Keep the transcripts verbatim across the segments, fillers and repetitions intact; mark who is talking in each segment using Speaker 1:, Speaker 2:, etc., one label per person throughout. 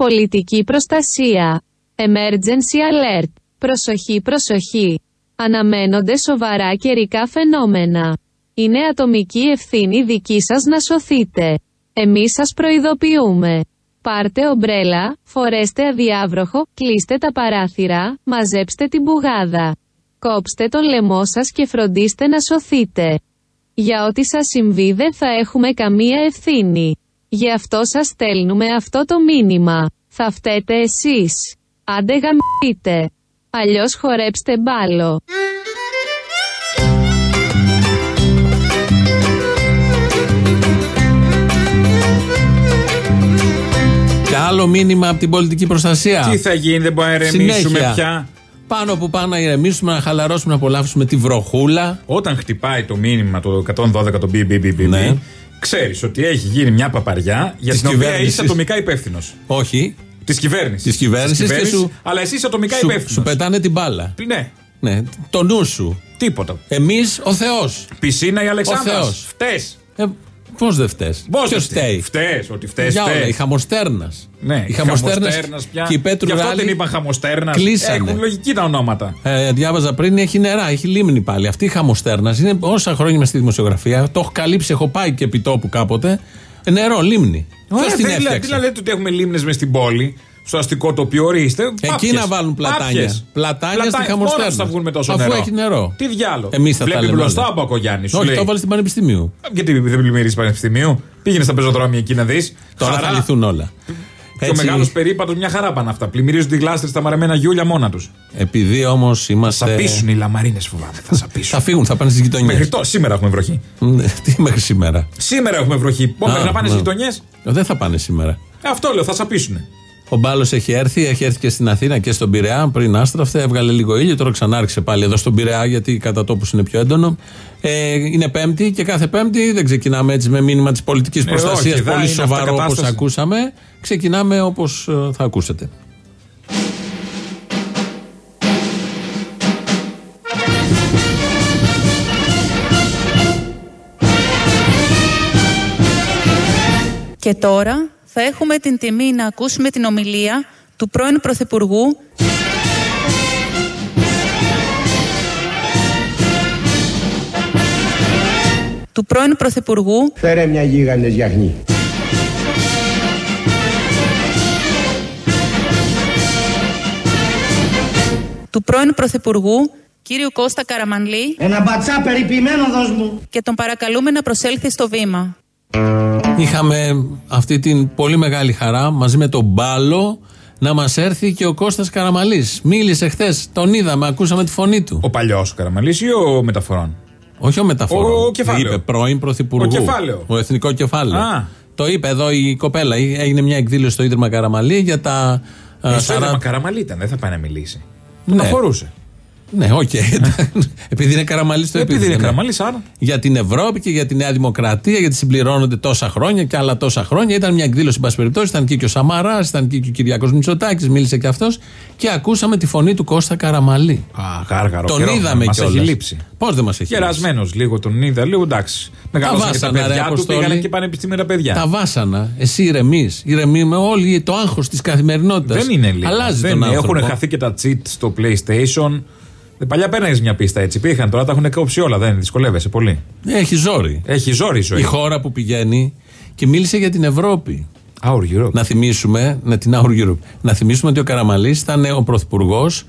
Speaker 1: Πολιτική προστασία. Emergency alert. Προσοχή, προσοχή. Αναμένονται σοβαρά καιρικά φαινόμενα. Είναι ατομική ευθύνη δική σας να σωθείτε. Εμείς σας προειδοποιούμε. Πάρτε ομπρέλα, φορέστε αδιάβροχο, κλείστε τα παράθυρα, μαζέψτε την μπουγάδα. Κόψτε τον λαιμό σας και φροντίστε να σωθείτε. Για ό,τι σας συμβεί δεν θα έχουμε καμία ευθύνη. Γι' αυτό σας στέλνουμε αυτό το μήνυμα. Θα φταίτε εσείς. Άντε γαμηθείτε. Αλλιώς χορέψτε μπάλο.
Speaker 2: Και άλλο μήνυμα από την πολιτική προστασία.
Speaker 3: Τι θα γίνει, δεν μπορούμε να ηρεμήσουμε πια.
Speaker 2: Πάνω που πάνω να ηρεμήσουμε, να χαλαρώσουμε, να απολαύσουμε τη βροχούλα.
Speaker 3: Όταν χτυπάει το μήνυμα το εκατόν δώδεκα, το μπι μπι μπι μπι,
Speaker 2: ναι.
Speaker 3: Ξέρεις ότι έχει γίνει μια παπαριά για την οποία είσαι ατομικά υπεύθυνος.
Speaker 2: Όχι.
Speaker 3: Της κυβέρνησης.
Speaker 2: Της κυβέρνησης και σου.
Speaker 3: Αλλά εσύ είσαι ατομικά
Speaker 2: σου,
Speaker 3: υπεύθυνος.
Speaker 2: Σου πετάνε την μπάλα.
Speaker 3: Ναι.
Speaker 2: Ναι. Το νου σου.
Speaker 3: Τίποτα.
Speaker 2: Εμείς ο Θεός.
Speaker 3: Πισίνα η Αλεξάνδρας.
Speaker 2: Ο Θεός.
Speaker 3: Φταίς.
Speaker 2: Ε, Πώς δεν φταίς. Ποιος φταίει.
Speaker 3: Φταίς, ότι φταίς.
Speaker 2: Για όλα, η Χαμοστέρνας.
Speaker 3: Ναι,
Speaker 2: η Χαμοστέρνας
Speaker 3: πια.
Speaker 2: Και η Πέτρου
Speaker 3: Γι' αυτό
Speaker 2: Ράλη
Speaker 3: την είπαν Χαμοστέρνας.
Speaker 2: Κλείσανε.
Speaker 3: Έχουν λογική τα ονόματα.
Speaker 2: Ε, διάβαζα πριν, έχει νερά, έχει λίμνη πάλι. Αυτή η Χαμοστέρνας είναι όσα χρόνια μες στη δημοσιογραφία. Το έχω καλύψει, έχω πάει και επί τόπου κάποτε. Ε, νερό, λίμνη.
Speaker 3: Ωραία, τι δηλαδή λέτε ότι έχουμε λίμνες μες στην πόλη. Στο αστικό τοπίο, ορίστε.
Speaker 2: Εκεί να βάλουν πλατάνια. Πλατάνια στη Χαμοστέρνα.
Speaker 3: Θα βγουν με τόσο
Speaker 2: αφού
Speaker 3: νερό.
Speaker 2: έχει νερό.
Speaker 3: Τι διάλογο.
Speaker 2: Εμείς θα
Speaker 3: βλέπει
Speaker 2: τα λέμε.
Speaker 3: μπροστά ο Μπακογιάννης.
Speaker 2: Όχι, το έβαλε στην Πανεπιστημίου.
Speaker 3: Γιατί δεν πλημμυρίζει Πανεπιστημίου. Πήγαινε στα πεζοδρόμια εκεί να δεις.
Speaker 2: Τώρα
Speaker 3: Χαρά.
Speaker 2: θα λυθούν όλα.
Speaker 3: Και ο μεγάλος περίπατος μια χαρά πάνε αυτά. Πλημμυρίζουν τη γλάστρες στα μαρεμένα γιούλια μόνα τους.
Speaker 2: Επειδή όμως είμαστε.
Speaker 3: Θα σαπίσουν οι λαμαρίνες, φοβάμαι. Θα σαπίσουν.
Speaker 2: Θα φύγουν, θα πάνε στις γειτονιές.
Speaker 3: Μέχρι το, σήμερα έχουμε βροχή.
Speaker 2: Τι μέχρι σήμερα.
Speaker 3: Σήμερα έχουμε βροχή. Πότε να πάνε στις γειτονιές.
Speaker 2: Δεν θα πάνε σήμερα.
Speaker 3: Αυτό λέω, θα σαπίσουν.
Speaker 2: Ο Μπάλος έχει έρθει, έχει έρθει και στην Αθήνα και στον Πειραιά πριν άστραφτε, έβγαλε λίγο ήλιο, τώρα ξανά άρχισε πάλι εδώ στον Πειραιά γιατί κατά τόπους είναι πιο έντονο. Ε, είναι Πέμπτη και κάθε Πέμπτη δεν ξεκινάμε έτσι με μήνυμα της πολιτικής προστασίας, ε, πολύ σοβαρό όπως ακούσαμε. Ξεκινάμε όπως ε, θα ακούσετε.
Speaker 4: Και τώρα θα έχουμε την τιμή να ακούσουμε την ομιλία του πρώην Πρωθυπουργού του πρώην Πρωθυπουργού
Speaker 5: Φέρε μια γίγαντες γιαχνή.
Speaker 4: του πρώην Πρωθυπουργού κύριου Κώστα Καραμανλή.
Speaker 5: Ένα μπατσά περιποιημένο δώσ' μου.
Speaker 4: Και τον παρακαλούμε να προσέλθει στο βήμα.
Speaker 2: Είχαμε αυτή την πολύ μεγάλη χαρά μαζί με τον Μπάλο να μας έρθει και ο Κώστας Καραμανλής. Μίλησε χθες, τον είδαμε, ακούσαμε τη φωνή του.
Speaker 3: Ο παλιός Καραμανλής ή ο μεταφορών?
Speaker 2: Όχι ο μεταφορών.
Speaker 3: Ο, ο κεφάλαιο.
Speaker 2: Είπε πρώην Πρωθυπουργού.
Speaker 3: Ο κεφάλαιο.
Speaker 2: Ο εθνικό κεφάλαιο.
Speaker 3: Α.
Speaker 2: Το είπε εδώ η κοπέλα. Έγινε μια εκδήλωση στο Ίδρυμα Καραμανλή για τα.
Speaker 3: Ε, στο Ίδρυμα Καραμανλή ήταν, δεν θα πάει να μιλήσει. Τον
Speaker 2: Ναι.
Speaker 3: αφορούσε.
Speaker 2: Ναι, οκ. Okay. Επειδή είναι Καραμανλής το
Speaker 3: Επειδή
Speaker 2: επίθετο.
Speaker 3: είναι Καραμανλής, άρα.
Speaker 2: Για την Ευρώπη και για τη Νέα Δημοκρατία, γιατί συμπληρώνονται τόσα χρόνια και άλλα τόσα χρόνια. Ήταν μια εκδήλωση, εν πάση περιπτώσει. Ήταν και ο Σαμαράς, ήταν και ο Κυριάκος Μητσοτάκης, μίλησε και αυτός. Και ακούσαμε τη φωνή του Κώστα Καραμανλή.
Speaker 3: Α, γάργαρο.
Speaker 2: Τον είδαμε κιόλας.
Speaker 3: Μας έχει λείψει.
Speaker 2: Πώς δεν μας έχει λείψει?
Speaker 3: Γερασμένος λίγο τον είδα, λίγο εντάξει. Μεγάλωσαν και τα παιδιά του, πήγανε και πανεπιστήμια τα παιδιά.
Speaker 2: Τα βάσανα. Εσύ ηρεμείς. Ηρεμούμε όλοι το άγχος της καθημερινότητας.
Speaker 3: Δεν είναι λίγο.
Speaker 2: Αλλάζει
Speaker 3: δεν
Speaker 2: τον άνθρωπο.
Speaker 3: Έχουν χαθεί και τα cheat στο PlayStation. Παλιά παίρναγες μια πίστα έτσι. Πήγαν, τώρα τα έχουν κόψει όλα. Δεν δυσκολεύεσαι πολύ.
Speaker 2: Έχει ζόρι.
Speaker 3: Έχει ζόρι η ζωή.
Speaker 2: Η χώρα που πηγαίνει και μίλησε για την Ευρώπη.
Speaker 3: Our Europe.
Speaker 2: Να θυμίσουμε, ναι, την Our Europe. Να θυμίσουμε ότι ο Καραμανλής ήταν ο πρωθυπουργός.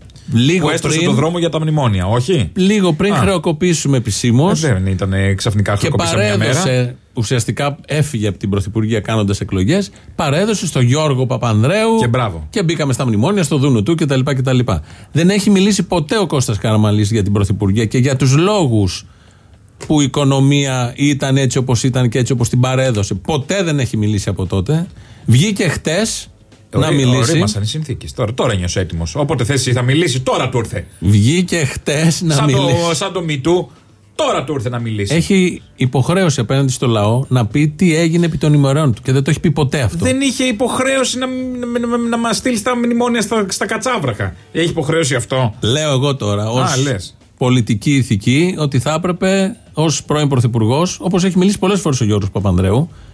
Speaker 2: Λίγο
Speaker 3: που έστρωσε
Speaker 2: πριν,
Speaker 3: το δρόμο για τα μνημόνια, όχι.
Speaker 2: Λίγο πριν
Speaker 3: Α.
Speaker 2: χρεοκοπήσουμε επισήμως.
Speaker 3: Ε, δεν ήταν ξαφνικά χρεοκοπήσαμε μια μέρα.
Speaker 2: Και παρέδωσε, ουσιαστικά έφυγε από την πρωθυπουργία κάνοντας εκλογές, παρέδωσε στο Γιώργο Παπανδρέου.
Speaker 3: Και μπράβο.
Speaker 2: Και μπήκαμε στα μνημόνια, στο Δούνου του κτλ. κτλ. Δεν έχει μιλήσει ποτέ ο Κώστας Καραμανλής για την πρωθυπουργία και για τους λόγους που η οικονομία ήταν έτσι όπως ήταν και έτσι όπως την παρέδωσε. Ποτέ δεν έχει μιλήσει από τότε. Βγήκε χτες. Να μιλήσει.
Speaker 3: Ορίμασαν οι συνθήκες. Τώρα, τώρα νιώσε έτοιμος. Όποτε θες θα μιλήσει, τώρα του ήρθε.
Speaker 2: Βγήκε χτες να
Speaker 3: σαν
Speaker 2: μιλήσει.
Speaker 3: Το, σαν το μητού, τώρα του ήρθε να μιλήσει.
Speaker 2: Έχει υποχρέωση απέναντι στο λαό να πει τι έγινε επί των ημερών του και δεν το έχει πει ποτέ αυτό.
Speaker 3: Δεν είχε υποχρέωση να, να, να, να μας στείλει στα μνημόνια στα, στα κατσάβραχα. Έχει υποχρέωση αυτό.
Speaker 2: Λέω εγώ τώρα ως
Speaker 3: Α, λες.
Speaker 2: πολιτική ηθική ότι θα έπρεπε ως πρώην πρωθυπουργός, όπως έχει μιλήσει πολλές φορές ο Γιώργος Παπανδρέου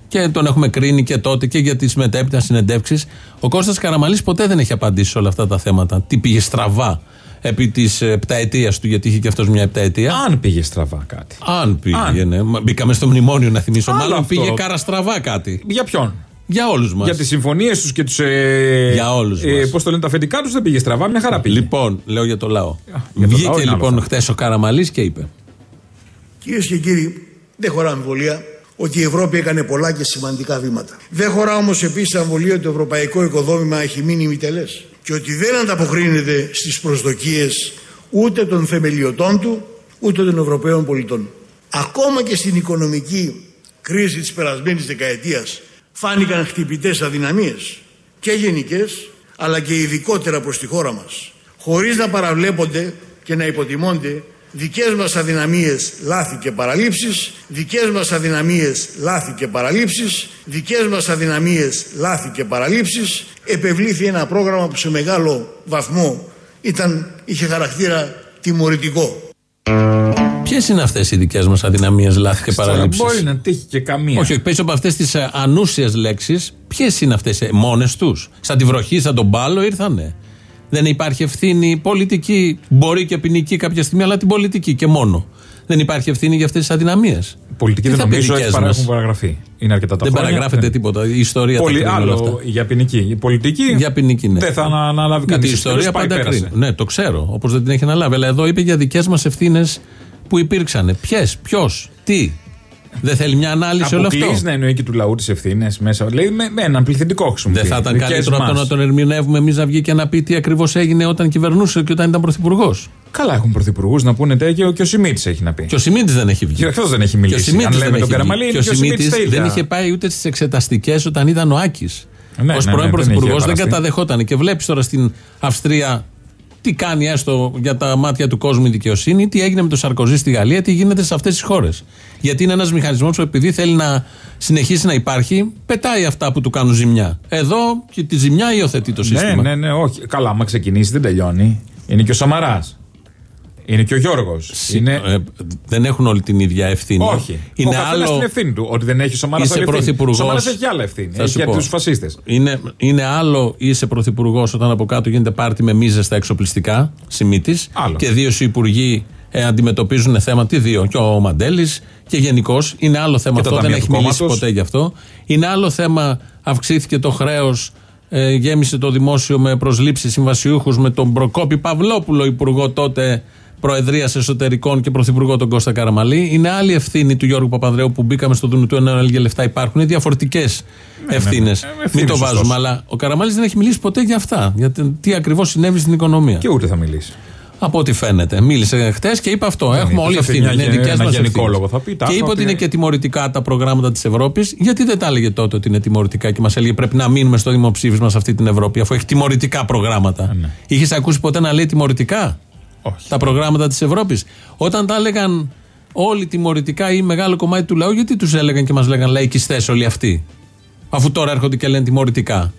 Speaker 2: Και τον έχουμε κρίνει και τότε και για τις μετέπειτα συνεντεύξεις. Ο Κώστας Καραμανλής ποτέ δεν έχει απαντήσει σε όλα αυτά τα θέματα. Τι πήγε στραβά επί της επταετίας του, γιατί είχε και αυτός μια επταετία.
Speaker 3: Αν πήγε στραβά κάτι.
Speaker 2: Αν πήγαινε. Αν. Μπήκαμε στο μνημόνιο να θυμίσω. Άλλο Μάλλον αυτό. Πήγε καραστραβά κάτι.
Speaker 3: Για ποιον?
Speaker 2: Για όλους μας.
Speaker 3: Για τις συμφωνίες τους και τους. Ε,
Speaker 2: για όλους
Speaker 3: ε,
Speaker 2: μας.
Speaker 3: Πώς το λένε, τα αφεντικά τους δεν πήγε στραβά, μια χαρά πήγε.
Speaker 2: Λοιπόν, λέω για το λαό.
Speaker 3: Για το
Speaker 2: Βγήκε
Speaker 3: λαό
Speaker 2: λοιπόν χτες ο Καραμανλής και είπε:
Speaker 6: Κυρίες και κύριοι, δεν χωρά αμφιβολία ότι η Ευρώπη έκανε πολλά και σημαντικά βήματα. Δεν χωρά όμως επίσης αμφιβολία ότι το ευρωπαϊκό οικοδόμημα έχει μείνει ημιτελές και ότι δεν ανταποκρίνεται στις προσδοκίες ούτε των θεμελιωτών του ούτε των Ευρωπαίων πολιτών. Ακόμα και στην οικονομική κρίση της περασμένης δεκαετίας φάνηκαν χτυπητές αδυναμίες και γενικές αλλά και ειδικότερα προς τη χώρα μας, χωρίς να παραβλέπονται και να υποτιμώνται δικές μας αδυναμίες, λάθη και παραλήψεις, δικές μας αδυναμίες, λάθη και παραλήψεις, δικές μας αδυναμίες, λάθη και παραλήψεις, επευλήθη ένα πρόγραμμα που σε μεγάλο βαθμό ήταν, είχε χαρακτήρα τιμωρητικό.
Speaker 2: Ποιες είναι αυτές οι δικές μας αδυναμίες, λάθη και παραλήψεις?
Speaker 3: Μπορεί να τύχει και καμία.
Speaker 2: Όχι, πίσω από αυτές τις ανούσιες λέξεις, ποιες είναι αυτές μόνες τους? Σαν τη βροχή, σαν τον μπάλο ήρθανε. Δεν υπάρχει ευθύνη πολιτική, μπορεί και ποινική κάποια στιγμή, αλλά την πολιτική και μόνο. Δεν υπάρχει ευθύνη για αυτές τις αδυναμίες.
Speaker 3: Πολιτική δεν νομίζω ότι έχουν παραγραφεί. Είναι αρκετά τα
Speaker 2: δεν
Speaker 3: χρόνια.
Speaker 2: παραγράφεται τίποτα. Η ιστορία
Speaker 3: Πολυ...
Speaker 2: τα κρίνει όλα αυτά.
Speaker 3: Για ποινική. Η πολιτική
Speaker 2: για ποινική, ναι.
Speaker 3: Δεν θα αναλάβει κανείς.
Speaker 2: Η ιστορία πάντα κρίνει. Ναι, το ξέρω. Όπως δεν την έχει αναλάβει. Αλλά εδώ είπε για δικές μας ευθύνες που υπήρξαν. Ποιες, ποιος, τι. Δεν θέλει μια ανάλυση όλο αυτό.
Speaker 3: Αποκλείς να εννοεί και του λαού τις ευθύνες μέσα. Λέει με, με έναν πληθυντικό χρησιμοποιεί.
Speaker 2: Δεν θα ήταν καλύτερο από το να τον ερμηνεύουμε εμείς να βγει και να πει τι ακριβώς έγινε όταν κυβερνούσε και όταν ήταν πρωθυπουργός?
Speaker 3: Καλά, έχουν πρωθυπουργούς να πούνε τέτοιο, και ο Σιμίτης έχει να πει.
Speaker 2: Και ο Σιμίτης δεν έχει βγει.
Speaker 3: Και αυτός δεν έχει μιλήσει.
Speaker 2: Και
Speaker 3: Αν λέμε τον Καραμανλή,
Speaker 2: και ο Σιμίτης δεν είχε πάει ούτε στις εξεταστικές όταν ήταν ο Άκης.
Speaker 3: Ναι,
Speaker 2: ως
Speaker 3: ναι,
Speaker 2: πρώην
Speaker 3: ναι,
Speaker 2: πρωθυπουργός δεν, δεν καταδεχόταν. Και βλέπεις τώρα στην Αυστρία τι κάνει έστω για τα μάτια του κόσμου η δικαιοσύνη, τι έγινε με τον Σαρκοζή στη Γαλλία, τι γίνεται σε αυτές τις χώρες. Γιατί είναι ένας μηχανισμός που επειδή θέλει να συνεχίσει να υπάρχει, πετάει αυτά που του κάνουν ζημιά. Εδώ και τη ζημιά υιοθετεί το σύστημα.
Speaker 3: Ναι, ναι, ναι, όχι. Καλά, άμα ξεκινήσει δεν τελειώνει. Είναι και ο Σαμαράς. Είναι και ο Γιώργος.
Speaker 2: Συ,
Speaker 3: είναι...
Speaker 2: ε, δεν έχουν όλη την ίδια ευθύνη.
Speaker 3: Όχι.
Speaker 2: Είναι
Speaker 3: ο καθένας
Speaker 2: άλλο...
Speaker 3: την ευθύνη του. Ότι δεν έχει ο Σαμαράς άλλη ευθύνη. Ο Σαμαράς έχει άλλα ευθύνη. Έχει για τους φασίστες.
Speaker 2: Είναι, είναι άλλο είσαι πρωθυπουργός όταν από κάτω γίνεται πάρτι με μίζες στα εξοπλιστικά, Σιμίτης, και δύο σου υπουργοί ε, αντιμετωπίζουν θέμα. Τι δύο? Και ο Μαντέλης και γενικώς. Είναι άλλο θέμα αυτό. Δεν έχει μιλήσει ποτέ γι' αυτό. Είναι άλλο θέμα. Αυξήθηκε το χρέος. Ε, γέμισε το δημόσιο με προσλήψεις συμβασιούχους με τον Προκόπη Παυλόπουλο, υπουργό τότε Προεδρίας Εσωτερικών, και πρωθυπουργό τον Κώστα Καραμανλή. Είναι άλλη ευθύνη του Γιώργου Παπανδρέου που μπήκαμε στο Δούνου του ενώ έλεγε λεφτά υπάρχουν. Είναι διαφορετικές ευθύνες. Ναι, ναι, ναι. Μην το βάζουμε. Σωστός. Αλλά ο Καραμανλής δεν έχει μιλήσει ποτέ για αυτά. Για τι ακριβώς συνέβη στην οικονομία.
Speaker 3: Και ούτε θα μιλήσει.
Speaker 2: Από ό,τι φαίνεται. Μίλησε χτες και είπε αυτό.
Speaker 3: Ναι,
Speaker 2: Έχουμε όλη ευθύνη. Είναι δικές μας ευθύνες. Και είπε ότι είναι και τιμωρητικά τα προγράμματα της Ευρώπης. Γιατί δεν τα έλεγε τότε ότι είναι τιμωρητικά και μας έλεγε πρέπει να μείνουμε στο δημοψήφισμα σε αυτή την Ευρώπη, αφού έχει τιμωρητικά προγράμματα. Ναι. Είχες ακούσει ποτέ να λέει τιμωρητικά? Όχι. Τα προγράμματα της Ευρώπης? Όταν τα έλεγαν όλοι τιμωρητικά ή μεγάλο κομμάτι του λαού, γιατί τους έλεγαν και μας λέγαν λαϊκιστές όλοι αυτοί, αφού τώρα έρχονται και λένε τιμωρητικά?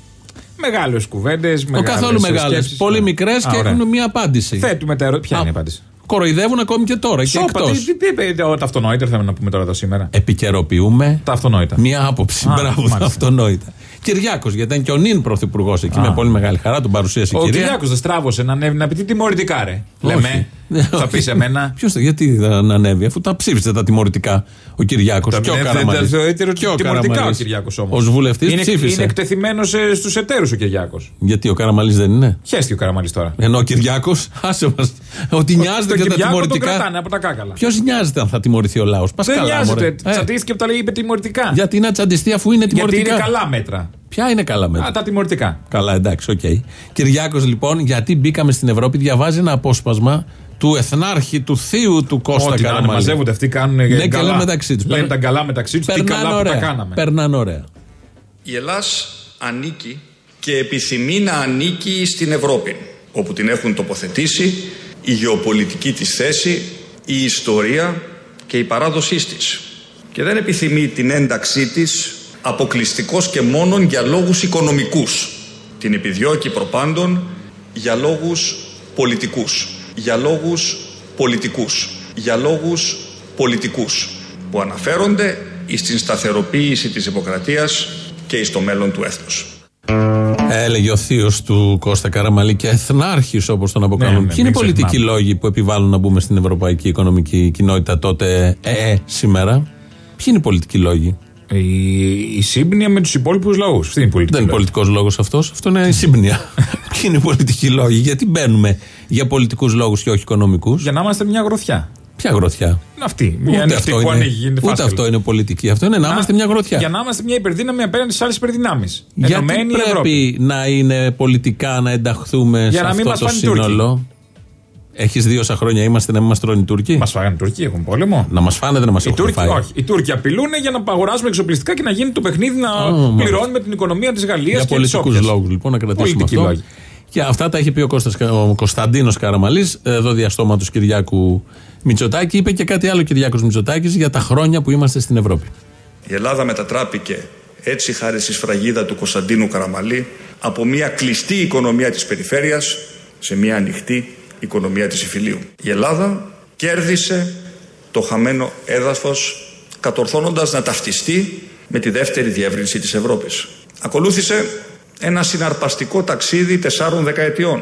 Speaker 2: Μεγάλες κουβέντες, μεγάλες. Ο καθόλου μεγάλες. Πολύ μικρές και έχουν μια απάντηση. Θέτουμε τα ερωτήματα. Ποια Α, είναι η απάντηση? Κοροϊδεύουν ακόμη και τώρα. Σώπα, και εκτός. Τι, τι, τι, τα αυτονόητα θέλουμε να πούμε τώρα εδώ σήμερα. Επικαιροποιούμε τα αυτονόητα. Μια άποψη. Α, μπράβο, τα αυτονόητα. Κυριάκος, γιατί ήταν και ο νυν πρωθυπουργός εκεί. Α. Με πολύ μεγάλη χαρά τον παρουσίασε η κυρία. Ο Κυριάκος δεν στράβωσε να ανέβει να πει τι τιμωρητικά ρε. Λέμε. Θα πει σε μένα. Ποιος το, γιατί δεν ανέβει, αφού τα ψήφισε τα τιμωρητικά ο Κυριάκος. Και ο Καραμανλής. Τιμωρητικά ο Κυριάκος όμως. Ως βουλευτής ψήφισε. Είναι εκτεθειμένος στους εταίρους ο Κυριάκος. Γιατί ο Καραμανλής δεν είναι? Χέστηκε ο Καραμανλής τώρα. Ενώ ο Κυριάκος, άσε μας. Ότι νοιάζεται για τα τιμωρητικά. Ποιος νοιάζεται αν θα τιμωρηθεί ο λαός? Δεν νοιάζεται. Τσαντίστηκε που τα λέει είπε τιμωρητικά. Γιατί να τσαντιστεί αφού είναι τιμωρητικά? Γιατί είναι καλά μέτρα. Ποια είναι καλά μέτρα? Α, τα τιμωρητικά. Καλά, εντάξει, οκ. Okay. Κυριάκος λοιπόν, γιατί μπήκαμε στην Ευρώπη, διαβάζει ένα απόσπασμα του εθνάρχη, του θείου του Κώστα Καραμανλή. Ό,τι μαζεύονται αυτοί κάνουν ναι, καλά μεταξύ τους. Λένε τα καλά μεταξύ τους, τι καλά ωραία, που τα κάναμε. Περνάνε ωραία.
Speaker 7: Η Ελλάς ανήκει και επιθυμεί να ανήκει στην Ευρώπη, όπου την έχουν τοποθετήσει η γεωπολιτική της θέση, η ιστορία και η παράδοσή της. Και δεν επιθυμεί την ένταξή της αποκλειστικώς και μόνον για λόγους οικονομικούς. Την επιδιώκει προπάντων για λόγους πολιτικούς. Για λόγους πολιτικούς. Για λόγους πολιτικούς που αναφέρονται εις την σταθεροποίηση της δημοκρατίας και εις το μέλλον του έθνους.
Speaker 2: Έλεγε ο θείος του Κώστα Καραμαλή και εθνάρχης όπως τον αποκαλούν.
Speaker 3: Ναι, ναι,
Speaker 2: Ποιοι είναι οι πολιτικοί
Speaker 3: ξεχνάμε.
Speaker 2: λόγοι που επιβάλλουν να μπούμε στην Ευρωπαϊκή Οικονομική Κοινότητα τότε, ε, ε, σήμερα? Ποιοι είναι οι πολιτικοί λόγοι?
Speaker 3: Η, η σύμπνοια με τους υπόλοιπους λαούς. Αυτή είναι η πολιτική.
Speaker 2: Δεν είναι πολιτικός λόγος αυτός. Αυτό είναι η σύμπνοια. Ποιοι είναι οι πολιτικοί λόγοι? Γιατί μπαίνουμε για πολιτικούς λόγους και όχι οικονομικούς?
Speaker 3: Για να είμαστε μια γροθιά.
Speaker 2: Ποια γροθιά?
Speaker 3: Είναι αυτή. Μια
Speaker 2: Ούτε,
Speaker 3: είναι
Speaker 2: αυτό,
Speaker 3: αυτή που
Speaker 2: είναι,
Speaker 3: ανοίγει, γίνεται
Speaker 2: ούτε
Speaker 3: φάσκαλο.
Speaker 2: αυτό είναι πολιτική. Αυτό είναι να, να είμαστε μια γροθιά.
Speaker 3: Για να είμαστε μια υπερδύναμη απέναντι στις άλλες υπερδυνάμεις.
Speaker 2: Γιατί
Speaker 3: Ενωμένη η
Speaker 2: πρέπει
Speaker 3: Ευρώπη.
Speaker 2: να είναι πολιτικά να ενταχθούμε
Speaker 3: Για
Speaker 2: σε
Speaker 3: να μην
Speaker 2: αυτό
Speaker 3: μας
Speaker 2: το
Speaker 3: φάνε οι
Speaker 2: σύνολο? Έχεις δει όσα χρόνια είμαστε να μην μας τρώνε οι Τούρκοι?
Speaker 3: Μας φάγανε οι Τούρκοι, έχουν πόλεμο.
Speaker 2: Να μας φάνε, δεν να μας
Speaker 3: Οι
Speaker 2: έχουν
Speaker 3: Τούρκοι,
Speaker 2: φάει.
Speaker 3: όχι. Οι Τούρκοι απειλούν για να αγοράσουμε εξοπλιστικά και να γίνει το παιχνίδι να
Speaker 2: Oh,
Speaker 3: πληρώνουμε την οικονομία της Γαλλίας
Speaker 2: Για
Speaker 3: και της
Speaker 2: πολιτικούς
Speaker 3: όποιας.
Speaker 2: λόγους λοιπόν να κρατήσουμε
Speaker 3: Πολιτικοί
Speaker 2: αυτό.
Speaker 3: λόγοι.
Speaker 2: Και αυτά τα είχε πει ο, Κώστας, ο Κωνσταντίνος Καραμαλής, εδώ διαστόματος Κυριάκου Μητσοτάκη. Είπε και κάτι άλλο ο Κυριάκος Μητσοτάκης για τα χρόνια που είμαστε στην Ευρώπη.
Speaker 7: Η Ελλάδα μετατράπηκε έτσι χάρη στη σφραγίδα του Κωνσταντίνου Καραμαλή από μια κλειστή οικονομία της περιφέρειας σε μια ανοιχτή οικονομία της Ιφιλίου. Η Ελλάδα κέρδισε το χαμένο έδαφος κατορθώνοντας να ταυτιστεί με τη δεύτερη διεύρυνση της Ευρώπης. Ακολούθησε ένα συναρπαστικό ταξίδι τεσσάρων δεκαετιών.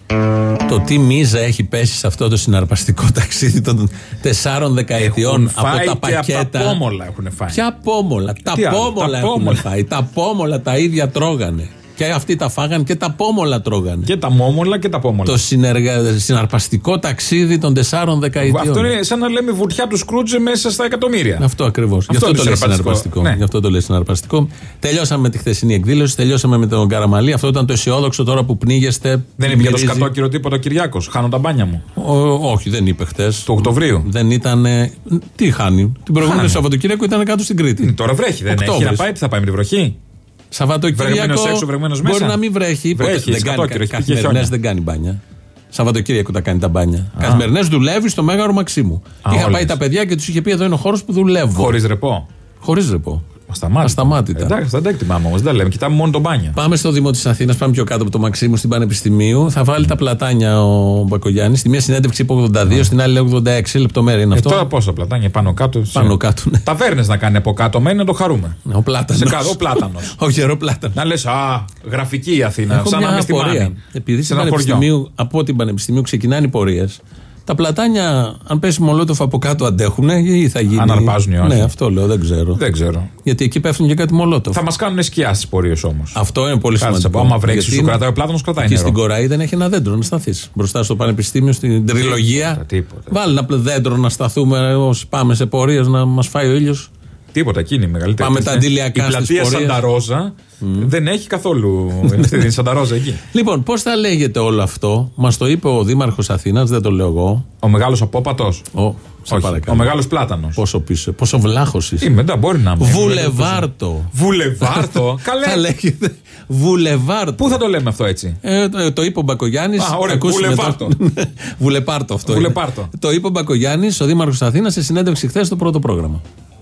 Speaker 2: Το τι μίζα έχει πέσει σε αυτό το συναρπαστικό ταξίδι των τεσσάρων δεκαετιών
Speaker 3: Έχουν
Speaker 2: από
Speaker 3: φάει
Speaker 2: τα
Speaker 3: και
Speaker 2: πακέτα.
Speaker 3: από τα πόμολα έχουν φάει.
Speaker 2: Ποια πόμολα? Τα
Speaker 3: Τι άλλο,
Speaker 2: πόμολα
Speaker 3: τα
Speaker 2: έχουν
Speaker 3: πόμολα.
Speaker 2: φάει. Τα πόμολα τα ίδια τρώγανε. Και αυτοί τα φάγαν και τα πόμολα τρώγανε.
Speaker 3: Και τα μόμολα και τα πόμολα.
Speaker 2: Το συνεργα... συναρπαστικό ταξίδι των τεσσάρων δεκαετιών.
Speaker 3: Αυτό είναι σαν να λέμε βουτιά του Σκρούτζε μέσα στα εκατομμύρια.
Speaker 2: Αυτό ακριβώς. Γι' αυτό
Speaker 3: είναι
Speaker 2: το λέει
Speaker 3: συναρπαστικό.
Speaker 2: συναρπαστικό.
Speaker 3: Ναι.
Speaker 2: Γι' αυτό το λέει συναρπαστικό. Τελειώσαμε με τη χθεσινή εκδήλωση, τελειώσαμε με τον Καραμαλή. Αυτό ήταν το αισιόδοξο τώρα που πνίγεστε.
Speaker 3: Δεν είπε για το
Speaker 2: μυρίζει.
Speaker 3: σκατόκυρο τίποτα ο Κυριάκος. Χάνω τα μπάνια μου.
Speaker 2: Ο, όχι, δεν είπε χθες.
Speaker 3: Του Οκτωβρίου.
Speaker 2: Δεν ήταν. Τι χάνει? Την προηγούμενη
Speaker 3: Χάνει.
Speaker 2: Σαββατοκύριακο ήταν κάτω στην Κρήτη.
Speaker 3: Τώρα βρέχει, δεν έχει
Speaker 2: Οκτώβρης.
Speaker 3: να πάει, τι θα πάει με τη βροχή.
Speaker 2: Σαββατοκύριακο.
Speaker 3: Βρεγμένος έξω, βρεγμένος
Speaker 2: Μπορεί
Speaker 3: μέσα.
Speaker 2: να μην βρέχει.
Speaker 3: Βρέχει,
Speaker 2: Ποτέ δεν
Speaker 3: σκατόκυρο,
Speaker 2: κάνει.
Speaker 3: έχει
Speaker 2: Καθημερινές
Speaker 3: χιόνια.
Speaker 2: δεν κάνει μπάνια. Σαββατοκύριακο τα κάνει τα μπάνια. Καθημερινές δουλεύει στο Μέγαρο Μαξίμου.
Speaker 3: Α,
Speaker 2: Είχα
Speaker 3: όλες.
Speaker 2: πάει τα παιδιά και του είχε πει: εδώ είναι ο χώρος που δουλεύω.
Speaker 3: Χωρίς ρεπό.
Speaker 2: Χωρίς ρεπό.
Speaker 3: Ασταμάτητα.
Speaker 2: Ασταμάτητα.
Speaker 3: Εντάξει, αυτά δεν τα εκτιμάμε όμως. Δεν τα λέμε. Κοιτάμε μόνο τον μπάνια.
Speaker 2: Πάμε στο Δήμο της Αθήνας, πάμε πιο κάτω από το Μαξίμου στην Πανεπιστημίου. Θα βάλει τα πλατάνια ο Μπακογιάννης. Στη μία συνέντευξη είπε ογδόντα δύο, στην άλλη ογδόντα έξι. Λεπτομέρεια είναι
Speaker 3: Ε,
Speaker 2: αυτό.
Speaker 3: τώρα πόσα πλατάνια πάνω κάτω.
Speaker 2: Πάνω κάτω. Ναι.
Speaker 3: Ταβέρνες να κάνει από κάτω, μένει να το χαρούμε.
Speaker 2: Ο Πλάτανος.
Speaker 3: Σε κάτω, ο Πλάτανος.
Speaker 2: Ο γεροπλάτανος.
Speaker 3: Να λες, α, γραφική η Αθήνα.
Speaker 2: Έχω
Speaker 3: σαν να
Speaker 2: μια
Speaker 3: είμαι στη
Speaker 2: απορία.
Speaker 3: Μάνη.
Speaker 2: Επειδή
Speaker 3: Σε
Speaker 2: στην
Speaker 3: ένα χωριό.
Speaker 2: Πανεπιστημίου, από την Πανεπιστημίου ξεκινάνε οι πορείες. Τα πλατάνια, αν πέσει μολότοφ από κάτω, αντέχουν ή θα γίνει.
Speaker 3: Αν αρπάζουν ή όχι.
Speaker 2: Ναι, αυτό λέω, δεν ξέρω.
Speaker 3: Δεν ξέρω.
Speaker 2: Γιατί εκεί πέφτουν και κάτι μολότοφ.
Speaker 3: Θα μας κάνουν σκιά στις πορείες όμως.
Speaker 2: Αυτό είναι πολύ
Speaker 3: Κάτσε,
Speaker 2: σημαντικό.
Speaker 3: άμα βρέξει,
Speaker 2: Γιατί
Speaker 3: σου
Speaker 2: είναι-
Speaker 3: κρατάει ο Πλάτανος, κρατάει
Speaker 2: Εκεί
Speaker 3: νερό.
Speaker 2: στην Κοραή δεν έχει ένα δέντρο να σταθεί. Μπροστά στο Πανεπιστήμιο, στην τριλογία.
Speaker 3: τίποτα.
Speaker 2: Βάλει ένα δέντρο να σταθούμε όσοι πάμε σε πορείες να μας φάει ο ήλιος.
Speaker 3: Τίποτα, εκείνη η μεγαλύτερη.
Speaker 2: Πάμε τα αντιλιακά
Speaker 3: Η
Speaker 2: στις
Speaker 3: πλατεία
Speaker 2: πορείες.
Speaker 3: Σανταρόζα δεν έχει καθόλου ευθύνη Σανταρόζα εκεί.
Speaker 2: Λοιπόν, πώς θα λέγεται όλο αυτό? Μας το είπε ο Δήμαρχος Αθήνας, δεν το λέω εγώ.
Speaker 3: Ο μεγάλος απόπατος.
Speaker 2: Ο, σε
Speaker 3: Όχι,
Speaker 2: παρακαλώ.
Speaker 3: ο μεγάλος Πλάτανος.
Speaker 2: Πόσο πίσω, πόσο βλάχος είσαι.
Speaker 3: Είμαι, εντάξει, μπορεί να είμαι.
Speaker 2: Βουλεβάρτο.
Speaker 3: Βουλεβάρτο.
Speaker 2: Θα
Speaker 3: Καλέ.
Speaker 2: λέγεται Βουλεβάρτο.
Speaker 3: Πού θα το λέμε αυτό έτσι?
Speaker 2: Ε, το, το είπε ο Μπακογιάννης.
Speaker 3: Α, ωραία,
Speaker 2: ακούσουμε
Speaker 3: Βουλεβάρτο.
Speaker 2: το- Βουλεπάρτο αυτό. είναι.
Speaker 3: Βουλεπάρτο.
Speaker 2: Το είπε ο Μπακογιάννης, ο Δήμαρχος Αθήνας, σε συνέντευξη χθες στο πρώτο πρόγραμμα.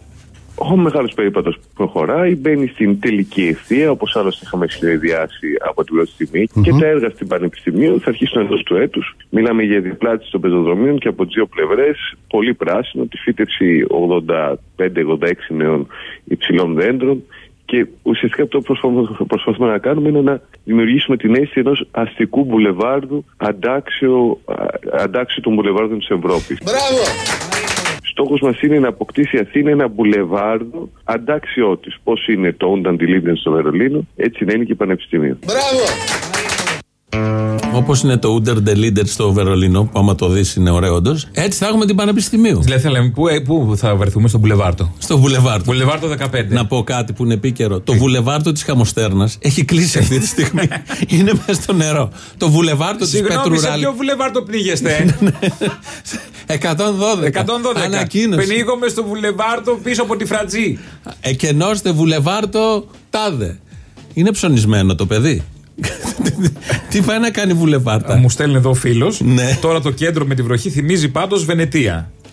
Speaker 8: Ο μεγάλος περίπατος προχωράει, μπαίνει στην τελική ευθεία, όπως άλλωστε είχαμε σχεδιάσει από την πρώτη στιγμή, και τα έργα στην Πανεπιστημίου θα αρχίσουν εντός του έτους. Μιλάμε για διπλάτηση των πεζοδρομίων και από τις δύο πλευρές, πολύ πράσινο, τη φύτευση ογδόντα πέντε ογδόντα έξι νέων υψηλών δέντρων. Και ουσιαστικά αυτό που προσπαθούμε να κάνουμε είναι να δημιουργήσουμε την αίσθηση ενός αστικού μπουλεβάρδου, αντάξιο, αντάξιο των μπουλεβάρδων της Ευρώπης.
Speaker 6: Μπράβο!
Speaker 8: Στόχος μας είναι να αποκτήσει η Αθήνα ένα μπουλεβάρδο αντάξιό της. Πώς είναι το Ούνταν τη Λίντεν στο Βερολίνο, έτσι να είναι και η Πανεπιστημίου.
Speaker 6: Μπράβο!
Speaker 2: Όπως είναι το Under the Leader στο Βερολίνο, που άμα το δεις είναι ωραίο όντως, έτσι θα έχουμε την Πανεπιστημίου.
Speaker 3: Δηλαδή θα λέμε, πού, ε, πού θα βρεθούμε? Στο Μπουλεβάρτο.
Speaker 2: Στο Βουλεβάρτο.
Speaker 3: Μπουλεβάρτο δεκαπέντε.
Speaker 2: Να πω κάτι που είναι επίκαιρο. Το Βουλεβάρτο της Χαμοστέρνας έχει κλείσει αυτή τη στιγμή. Είναι μέσα στο νερό. Το Βουλεβάρτο της
Speaker 3: Συγγνώμη, σε
Speaker 2: Πετρουράλη.
Speaker 3: ποιο Βουλεβάρτο πνίγεστε?
Speaker 2: εκατόν δώδεκα.
Speaker 3: εκατόν δώδεκα.
Speaker 2: Ανακοίνωση.
Speaker 3: Πνίγομαι στο Βουλεβάρτο πίσω από τη Φρατζή.
Speaker 2: Εκενώστε Βουλεβάρτο τάδε. Είναι ψωνισμένο το παιδί. Τι πάει να κάνει Βουλεβάρτα?
Speaker 3: Μου στέλνει εδώ ο φίλος.
Speaker 2: Ναι.
Speaker 3: Τώρα το κέντρο με τη βροχή θυμίζει πάντως Βενετία.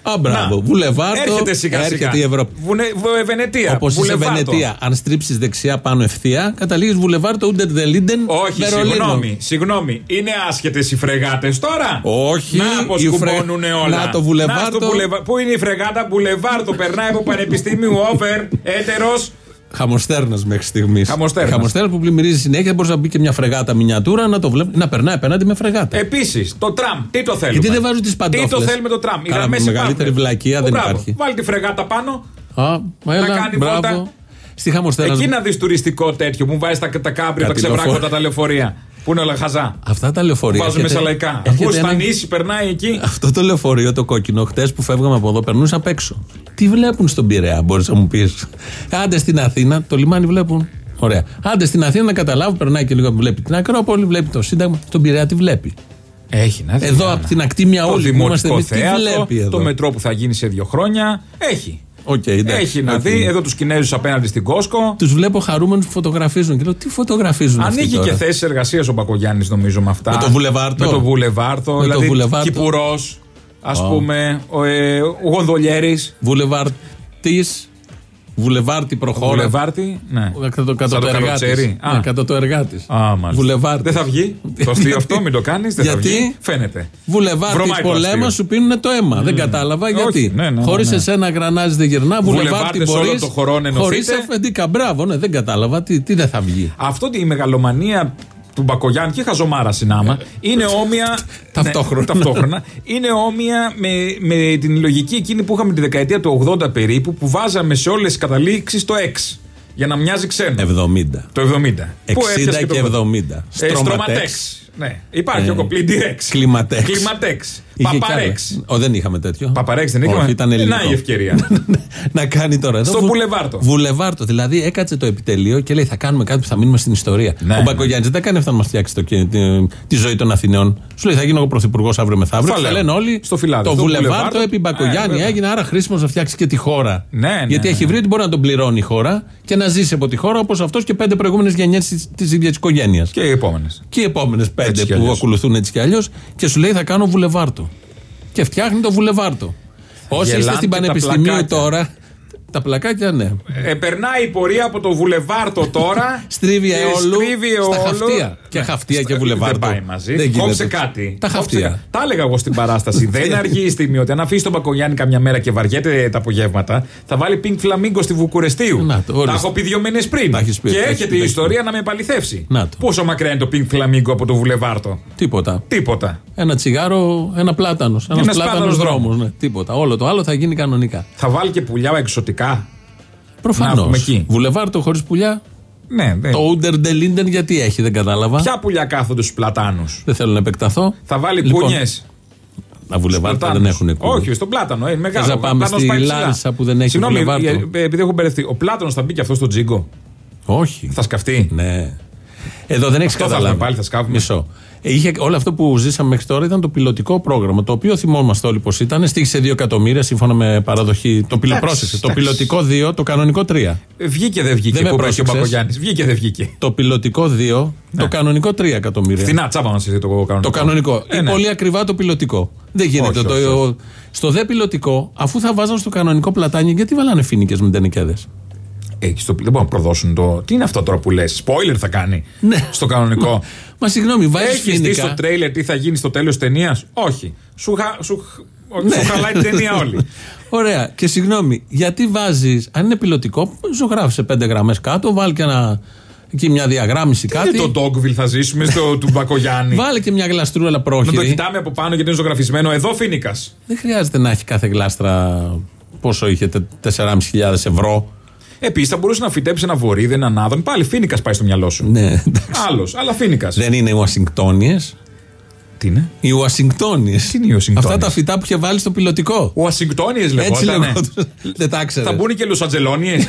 Speaker 2: Α, μπράβο. Βουλεβάρτο.
Speaker 3: Έρχεται σιγά σιγά.
Speaker 2: Έρχεται η Ευρώπη.
Speaker 3: Βουνε, βε, Βενετία.
Speaker 2: Όπως είσαι Βενετία, αν στρίψεις δεξιά πάνω ευθεία, καταλήγεις Βουλεβάρτο Ούντερ ντε Λίντεν.
Speaker 3: Όχι, συγγνώμη, συγγνώμη. Είναι άσχετες οι φρεγάτες τώρα.
Speaker 2: Όχι.
Speaker 3: Να πως κουμπώνουνε όλα.
Speaker 2: Να το Βουλεβάρτο.
Speaker 3: Να βουλεβα... Πού είναι η φρεγάτα Μπουλεβάρτο, περνάει από πανεπιστήμιου όφερ, έτερος.
Speaker 2: Χαμοστέρνας μέχρι στιγμής.
Speaker 3: Χαμοστέρνας.
Speaker 2: Χαμοστέρνας που πλημμυρίζει συνέχεια. Μπορεί να μπει και μια φρεγάτα μινιατούρα να το βλέπει, να περνάει απέναντι με φρεγάτα.
Speaker 3: Επίσης, το τραμ, τι το θέλουμε.
Speaker 2: Γιατί δεν βάζουν τις παντόφλες.
Speaker 3: Τι το θέλουμε το τραμ.
Speaker 2: Καλά, μεγαλύτερη βλακεία δεν
Speaker 3: μπράβο.
Speaker 2: υπάρχει.
Speaker 3: Βάλει τη φρεγάτα πάνω.
Speaker 2: Α, έλα,
Speaker 3: να κάνει
Speaker 2: μπράβο.
Speaker 3: βόλτα.
Speaker 2: Στη Χαμοστέρνας.
Speaker 3: Εκεί να δεις τουριστικό τέτοιο που βάζει τα, τα κάμπρια, τα ξεβράκωτα, τα λεωφορεία. Που είναι όλα χαζά.
Speaker 2: Αυτά τα λεωφορεία.
Speaker 3: Βάζουν μέσα λαϊκά. Αφού στα νήσι περνάει εκεί.
Speaker 2: Αυτό το λεωφορείο το κόκκινο, χτες που φεύγαμε από εδώ, περνούσε απ' έξω. Τι βλέπουν στον Πειραιά, μπορείς να μου πεις. Άντε στην Αθήνα, το λιμάνι βλέπουν. Ωραία. Άντε στην Αθήνα να καταλάβουν, περνάει και λίγο, βλέπει την Ακρόπολη, βλέπει το Σύνταγμα. Στον Πειραιά τι βλέπει.
Speaker 3: Έχει να δει.
Speaker 2: Εδώ από την ακτίμια όλη που είμαστε εμείς, τι βλέπει εδώ.
Speaker 3: Το μετρό που θα γίνει σε δύο χρόνια. Έχει.
Speaker 2: Okay, εντάξει,
Speaker 3: έχει να
Speaker 2: okay.
Speaker 3: δει εδώ τους Κινέζους απέναντι στην Κόσκο.
Speaker 2: Τους βλέπω χαρούμενους που φωτογραφίζουν. Και λέω, τι φωτογραφίζουν.
Speaker 3: Ανοίγει και θέσεις εργασίας ο Μπακογιάννης, νομίζω, με αυτά.
Speaker 2: Με το Βουλεβάρτο.
Speaker 3: Με το Βουλεβάρτο.
Speaker 2: Με
Speaker 3: δηλαδή,
Speaker 2: το Βουλεβάρτο.
Speaker 3: Κυπουρός, ας
Speaker 2: oh.
Speaker 3: πούμε, ο, ε, ο Γονδολιέρης.
Speaker 2: Βουλεβάρτης. Βουλεβάρτη προχώρα.
Speaker 3: Βουλεβάρτη, ναι.
Speaker 2: Κατά το εργάτη. Κατά το εργάτη.
Speaker 3: Βουλεβάρτη. Δεν θα βγει. Το αστείο αυτό, μην το κάνεις. Δεν θα βγει. Φαίνεται.
Speaker 2: Βουλεβάρτη πολέμα σου πίνουν το αίμα. Δεν κατάλαβα γιατί. Χωρίς εσένα γρανάζι δεν γυρνά. Βουλεβάρτη μπορείς. Χωρίς αφεντικά. Μπράβο, δεν κατάλαβα. Τι δεν θα βγει.
Speaker 3: Αυτό η μεγαλομανία του Μπακογιάννη και χαζομάρα συνάμα είναι όμοια.
Speaker 2: Ταυτόχρονα.
Speaker 3: Ναι, ταυτόχρονα. Είναι όμοια με, με την λογική εκείνη που είχαμε τη δεκαετία του ογδόντα περίπου, που βάζαμε σε όλες τις καταλήξεις το X. Για να μοιάζει ξένο.
Speaker 2: εβδομήντα.
Speaker 3: Το εβδομήντα.
Speaker 2: εξήντα και εβδομήντα.
Speaker 3: Στρωματέξ. Ναι, υπάρχει ο κοπλίντιρεξ.
Speaker 2: Κλιματέξ.
Speaker 3: Κλιματέξ. Παπαρέξ.
Speaker 2: Ο, δεν είχαμε τέτοιο.
Speaker 3: Παπαρέξ δεν είχαμε.
Speaker 2: Όχι, ήταν ελληνικό.
Speaker 3: Να η ευκαιρία.
Speaker 2: Να κάνει τώρα εδώ.
Speaker 3: Στο Βουλεβάρτο.
Speaker 2: Βουλεβάρτο. Δηλαδή έκατσε το επιτελείο και λέει θα κάνουμε κάτι που θα μείνουμε στην ιστορία.
Speaker 3: Ναι,
Speaker 2: ο Μπακογιάννης δεν τα κάνει αυτά να μας φτιάξει το, τη, τη ζωή των Αθηναίων. Σου λέει θα γίνω εγώ πρωθυπουργός αύριο μεθαύριο. Θα λένε όλοι
Speaker 3: στο φυλάδι.
Speaker 2: Το Βουλεβάρτο επί Μπακογιάννη ε, έγινε, άρα χρήσιμο να φτιάξει και τη χώρα.
Speaker 3: Ναι, ναι,
Speaker 2: γιατί
Speaker 3: ναι.
Speaker 2: έχει βρει ότι μπορεί να τον πληρώνει η χώρα και να ζήσει από τη χώρα όπως αυτός και πέντε προηγούμενες γενιές της ίδιας οικογένειας.
Speaker 3: Και οι επόμενες.
Speaker 2: Και οι επόμενες πέντε που ακολουθούν έτσι κι αλλιώς. Και σου λέει θα κάνω Βουλεβάρτο. Και φτιάχνει το Βουλεβάρτο. Όσοι είστε στην Πανεπιστημίου τώρα. Τα πλακάκια, ναι.
Speaker 3: Ε, περνάει η πορεία από το Βουλεβάρτο τώρα.
Speaker 2: Στρίβει αιώλου στα χαυτία. Και
Speaker 3: ναι.
Speaker 2: χαυτία και Βουλεβάρτο.
Speaker 3: Δεν πάει μαζί. Δεν κόψε κάτι.
Speaker 2: Τα χαυτία.
Speaker 3: Τα έλεγα εγώ στην παράσταση. Δεν αργεί η στιγμή ότι αν αφήσει τον Μπακογιάννη καμιά μέρα και βαριέται τα απογεύματα, θα βάλει Pink Flamingo στη Βουκουρεστίου.
Speaker 2: Να, το,
Speaker 3: τα έχω πει δύο μήνες πριν.
Speaker 2: Πει,
Speaker 3: και έρχεται η
Speaker 2: πει,
Speaker 3: ιστορία να με επαληθεύσει.
Speaker 2: Να
Speaker 3: πόσο μακριά είναι το Pink Flamingo από το Βουλεβάρτο.
Speaker 2: Τίποτα.
Speaker 3: Τίποτα.
Speaker 2: Ένα τσιγάρο, ένα πλάτανο. Ένα πλάτανο δρόμο. Ναι, τίποτα. Όλο το άλλο θα γίνει κανονικά.
Speaker 3: Θα βάλει και πουλιά εξωτικά.
Speaker 2: Προφανώς. Βουλεβάρτο χωρίς πουλιά.
Speaker 3: Ναι, ναι.
Speaker 2: Το Ούντερ ντε Λίντεν γιατί έχει, δεν κατάλαβα.
Speaker 3: Ποια πουλιά κάθονται στους πλατάνους.
Speaker 2: Δεν θέλω να επεκταθώ.
Speaker 3: Θα βάλει
Speaker 2: λοιπόν,
Speaker 3: κούνιες.
Speaker 2: Τα Βουλεβάρτα δεν έχουν κούνιες.
Speaker 3: Όχι, στον Πλάτανο, είναι μεγάλο.
Speaker 2: Θα πάμε στη Λάρισα που δεν έχει Βουλεβάρτο.
Speaker 3: Επειδή έχω μπερδευτεί, ο Πλάτανος θα μπει και αυτό στο τζίγκο.
Speaker 2: Όχι.
Speaker 3: Θα σκαφτεί.
Speaker 2: Ναι. Εδώ δεν έχει καταλάβει.
Speaker 3: Πάλι θα σκάβουμε.
Speaker 2: Μισό. Είχε, όλο αυτό που ζήσαμε μέχρι τώρα ήταν το πιλωτικό πρόγραμμα. Το οποίο θυμόμαστε όλοι πως ήταν. Στήχησε δύο εκατομμύρια σύμφωνα με παραδοχή. Το, πιλο, πρόσεξε, το πιλωτικό δύο, το κανονικό τρία.
Speaker 3: Βγήκε δεν βγήκε. Δεν που ο Μπακογιάννης. Βγήκε δεν βγήκε.
Speaker 2: Το πιλωτικό δύο, ναι. Το κανονικό τρία εκατομμύρια.
Speaker 3: Φθηνά τσάπα μας το κανονικό.
Speaker 2: Το κανονικό. Ε, ναι. Πολύ ακριβά το πιλωτικό. Δεν γίνεται. Όχι, το, όχι, όχι. Στο δε πιλωτικό, αφού θα βάζαν στο κανονικό πλατάνι, γιατί βάλανε φοίνικες με τενεκέδες.
Speaker 3: Στο, δεν μπορούν να προδώσουν το. Τι είναι αυτό τώρα που λες, spoiler θα κάνει.
Speaker 2: Ναι.
Speaker 3: Στο κανονικό.
Speaker 2: Μα, μα συγγνώμη, βάζεις φοίνικα.
Speaker 3: Έχεις δει στο τρέιλερ τι θα γίνει στο τέλος της ταινίας. Όχι. Σου, χα, σου, ναι. σου χαλάει την ταινία όλη.
Speaker 2: Ωραία. Και συγγνώμη, γιατί βάζεις, αν είναι πιλωτικό, ζωγράφησε πέντε γραμμές κάτω, βάλει και ένα. Εκεί μια διαγράμμιση
Speaker 3: τι
Speaker 2: κάτι.
Speaker 3: Είναι το Dogville θα ζήσουμε στο του Μπακογιάννη.
Speaker 2: Βάλε και μια γλαστρούλα πρόχειρη.
Speaker 3: Να το κοιτάμε από πάνω γιατί είναι ζωγραφισμένο. Εδώ φοίνικας.
Speaker 2: Δεν χρειάζεται να έχει κάθε γλάστρα. Πόσο είχε, τέσσερις χιλιάδες πεντακόσια ευρώ.
Speaker 3: Επίσης θα μπορούσε να φυτέψει ένα βορίδι, έναν άδων. Πάλι φοίνικας πάει στο μυαλό σου.
Speaker 2: Ναι,
Speaker 3: άλλος, αλλά φοίνικας.
Speaker 2: Δεν είναι οι Ουασιγκτόνιες.
Speaker 3: Τι είναι?
Speaker 2: Οι Ουασιγκτόνιες.
Speaker 3: Τι είναι οι Ουασιγκτόνιες?
Speaker 2: Αυτά τα φυτά που είχε βάλει στο πιλωτικό.
Speaker 3: Ουασιγκτόνιες λεγότανε.
Speaker 2: Δεν τα ξέρω.
Speaker 3: Θα μπουν και Λοσαντζελόνιες.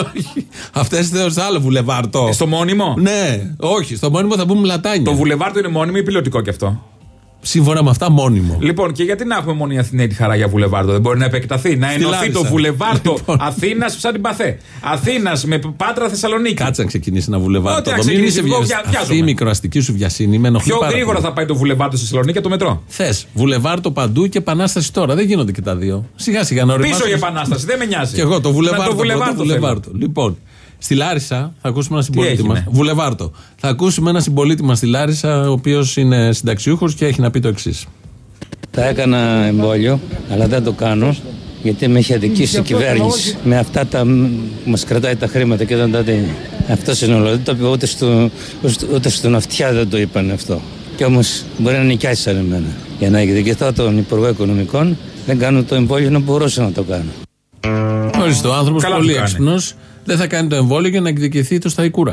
Speaker 2: Αυτές στο άλλο Βουλεβάρτο.
Speaker 3: Στο μόνιμο?
Speaker 2: Ναι, όχι, στο μόνιμο θα μπουν Μλατάνια.
Speaker 3: Το Βουλεβάρτο είναι μόνιμο ή πιλωτικό κι αυτό?
Speaker 2: σύμφωνα με αυτά μόνιμο.
Speaker 3: Λοιπόν, και γιατί να έχουμε μόνο η Αθηναίη τη χαρά για βουλεβάρδο, δεν μπορεί να επεκταθεί, να ενωθεί το βουλεβάρδο λοιπόν. Αθήνας σαν την Παθέ. Αθήνας με Πάτρα Θεσσαλονίκη.
Speaker 2: Κάτσε να ξεκινήσει ένα βουλεβάρδο.
Speaker 3: Ό,τι να ξεκινήσει, εγώ βιάζομαι.
Speaker 2: Αυτή η μικροαστική σου βιασύνη με ενοχλεί.
Speaker 3: Πιο γρήγορα θα πάει το βουλεβάρδο στη Θεσσαλονίκη και το μετρό.
Speaker 2: Θες βουλεβάρδο παντού και επανάσταση τώρα. Δεν γίνονται και τα δύο. Σιγά σιγά να οριμάσουμε.
Speaker 3: Πίσω η επανάσταση, δεν με νοιάζει.
Speaker 2: Και εγώ το βουλεβάρδο.
Speaker 3: βουλεβάρδο.
Speaker 2: Λοιπόν. Στη Λάρισα θα ακούσουμε ένα συμπολίτη μας. Βουλεβάρτο. Θα ακούσουμε ένα συμπολίτη μας στη Λάρισα, ο οποίος είναι συνταξιούχος και έχει να πει το εξής.
Speaker 9: Θα έκανα εμβόλιο, αλλά δεν το κάνω, γιατί με έχει αδικήσει η κυβέρνηση. Με αυτά τα μας κρατάει τα χρήματα και δεν τα δίνει. Αυτό είναι όλο. Δεν το είπε ούτε, στο, ούτε στον αυτιά δεν το είπαν αυτό. Και όμως μπορεί να νοικιάσει σαν εμένα. Για να εκδικηθώ τον Υπουργό Οικονομικών, δεν κάνω το εμβόλιο να μπορούσα να το κάνω.
Speaker 2: Ορίστε, ο άνθρωπος πολύ έξυπνος. Δεν θα κάνει το εμβόλιο για να εκδικηθεί το Σταϊκούρα.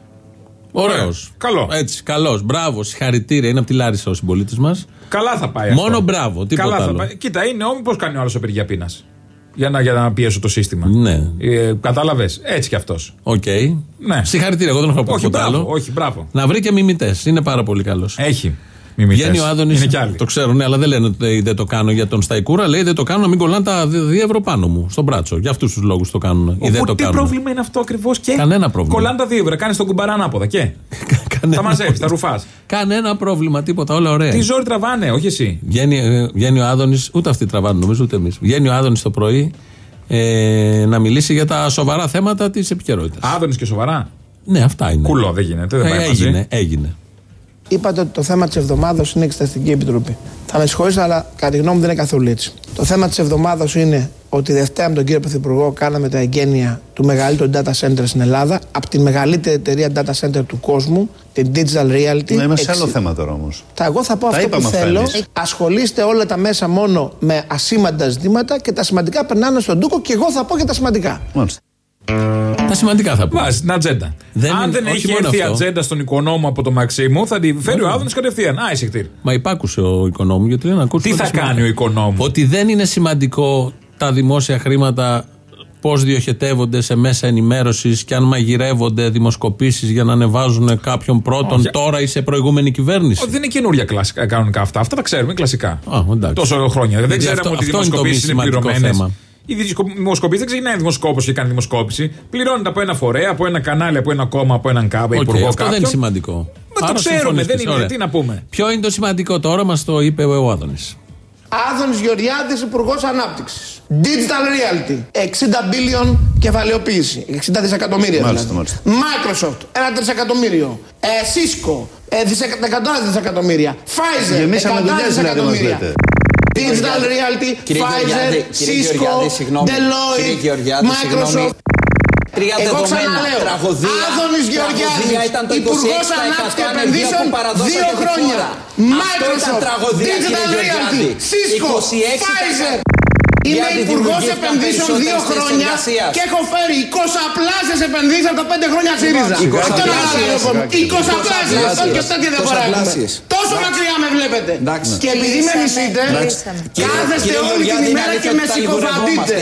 Speaker 2: Ωραίος.
Speaker 3: Καλό.
Speaker 2: Έτσι, καλός. Μπράβο, συγχαρητήρια. Είναι από τη Λάρισα ο συμπολίτης μας.
Speaker 3: Καλά θα πάει.
Speaker 2: Μόνο
Speaker 3: αυτό.
Speaker 2: μπράβο. Τίποτα
Speaker 3: Καλά
Speaker 2: άλλο.
Speaker 3: θα πάει. Κοίτα, είναι όμως πώς κάνει ο άλλος απεργία πείνας. Για να, για να πιέσω το σύστημα.
Speaker 2: Ναι.
Speaker 3: Ε, Κατάλαβες. Έτσι κι αυτός.
Speaker 2: Οκ. Okay.
Speaker 3: Ναι.
Speaker 2: Συγχαρητήρια. Εγώ δεν έχω
Speaker 3: όχι,
Speaker 2: πω
Speaker 3: μπράβο,
Speaker 2: άλλο.
Speaker 3: όχι, μπράβο.
Speaker 2: Να βρει και μιμητές. Είναι πάρα πολύ καλός.
Speaker 3: Έχει. Βγαίνει
Speaker 2: ο Άδωνης, το ξέρουν, αλλά δεν λένε ότι δεν το κάνω για τον Σταϊκούρα. Λέει δεν το κάνω να μην κολλάνε τα δύο ευρώ πάνω μου στον μπράτσο. Για αυτούς τους λόγους το κάνουν. Ή δεν το
Speaker 3: τι
Speaker 2: κάνουν.
Speaker 3: πρόβλημα είναι αυτό ακριβώς και.
Speaker 2: Κανένα πρόβλημα.
Speaker 3: Κολλάνε τα δύο ευρώ, κάνεις τον κουμπαρά ανάποδα και. Τα μαζεύεις, τα ρουφάς.
Speaker 2: Κανένα πρόβλημα, τίποτα, όλα ωραία.
Speaker 3: Τι ζόρι τραβάνε, όχι εσύ.
Speaker 2: Βγαίνει, βγαίνει ο Άδωνης, ούτε αυτοί τραβάνε νομίζω, ούτε εμείς. Βγαίνει ο Άδωνης το πρωί ε, να μιλήσει για τα σοβαρά θέματα της επικαιρότητας.
Speaker 3: Άδωνης και σοβαρά.
Speaker 2: Ναι, αυτά είναι.
Speaker 3: Κουλό, δεν γίνεται. Δεν
Speaker 2: ε,
Speaker 3: πάει
Speaker 2: έγινε,
Speaker 3: μαζί.
Speaker 2: έγινε.
Speaker 10: Είπατε ότι το θέμα της εβδομάδος είναι Εξεταστική Επιτροπή. Θα με συγχωρήσετε, αλλά κατά τη γνώμη μου δεν είναι καθόλου έτσι. Το θέμα της εβδομάδος είναι ότι Δευτέρα με τον κύριο Πρωθυπουργό κάναμε τα εγγένεια του μεγαλύτερου data center στην Ελλάδα, από τη μεγαλύτερη εταιρεία data center του κόσμου, την Digital Realty.
Speaker 11: Να είμαι σε άλλο θέμα τώρα όμως.
Speaker 10: Θα εγώ θα πω τα αυτό που θέλω. Φέλης. Ασχολείστε όλα τα μέσα μόνο με ασήμαντα ζητήματα και τα σημαντικά περνάνε στον τούκο και εγώ θα πω και τα σημαντικά.
Speaker 11: Μάλιστα.
Speaker 2: Τα σημαντικά θα πω.
Speaker 3: Βάζει την ατζέντα. Δεν Αν είναι, δεν έχει έρθει η ατζέντα στον Οικονόμο από το Μαξίμου, θα τη φέρει ο Άδωνης κατευθείαν. Α, εισηχτήρ.
Speaker 2: Μα υπάκουσε ο Οικονόμου, γιατί δεν ακούσει.
Speaker 3: Τι θα κάνει ο Οικονόμου.
Speaker 2: Ότι δεν είναι σημαντικό τα δημόσια χρήματα πώς διοχετεύονται σε μέσα ενημέρωσης και αν μαγειρεύονται δημοσκοπήσεις για να ανεβάζουν κάποιον πρώτον oh, τώρα ή σε προηγούμενη κυβέρνηση.
Speaker 3: Oh, δεν είναι καινούρια κλασικά, κανονικά αυτά. Αυτά τα ξέρουμε κλασικά.
Speaker 2: Oh,
Speaker 3: τόσο χρόνια. Δεν, δεν ξέραμε
Speaker 2: αυτό,
Speaker 3: ότι οι δημοσκοπήσεις είναι πληρωμένες. Οι δημοσκοπήσεις δεν ξεκινάει δημοσκόπος και κάνει δημοσκόπηση. Πληρώνεται από ένα φορέα, από ένα κανάλι, από ένα κόμμα, από έναν κάμπα,
Speaker 2: okay,
Speaker 3: υπουργό
Speaker 2: αυτό
Speaker 3: κάποιον.
Speaker 2: δεν είναι σημαντικό.
Speaker 3: Μα το ξέρουμε, δεν είναι. Ωραία. Τι να πούμε.
Speaker 2: Ποιο είναι το σημαντικό τώρα, μας το είπε ο Άδωνης.
Speaker 10: Άδωνης Γεωργιάδης, Υπουργός Ανάπτυξης. Digital Realty, εξήντα billion κεφαλαιοποίηση, εξήντα δισεκατομμύρια
Speaker 11: μάλιστα,
Speaker 10: δηλαδή.
Speaker 11: Μάλιστα.
Speaker 10: Microsoft, ένα τρισεκατομμύριο. Ε, Cisco, ε, εκατό δισεκατομμύρια. Pfizer, εκατό δισεκατομμύρια. Digital Realty, Pfizer, Cisco, Deloitte, Microsoft. Εγώ ξαναλέω, Άδωνης Γεωργιάδης, Υπουργός Ανάπτυξης και Επενδύσεων, δύο χρόνια. Microsoft, Digital Realty, Cisco, Pfizer. Είμαι Υπουργός Επενδύσεων δύο χρόνια και έχω φέρει εικοσαπλάσιες επενδύσεις από τα πέντε χρόνια ΣΥΡΙΖΑ. Αυτό είναι άλλο. εικοσαπλάσιες. Όχι και τέτοια διαφορά έχουμε. Τόσο μακριά με βλέπετε. Και επειδή με μισείτε, κάθεστε όλη την ημέρα και με συκοφαντείτε.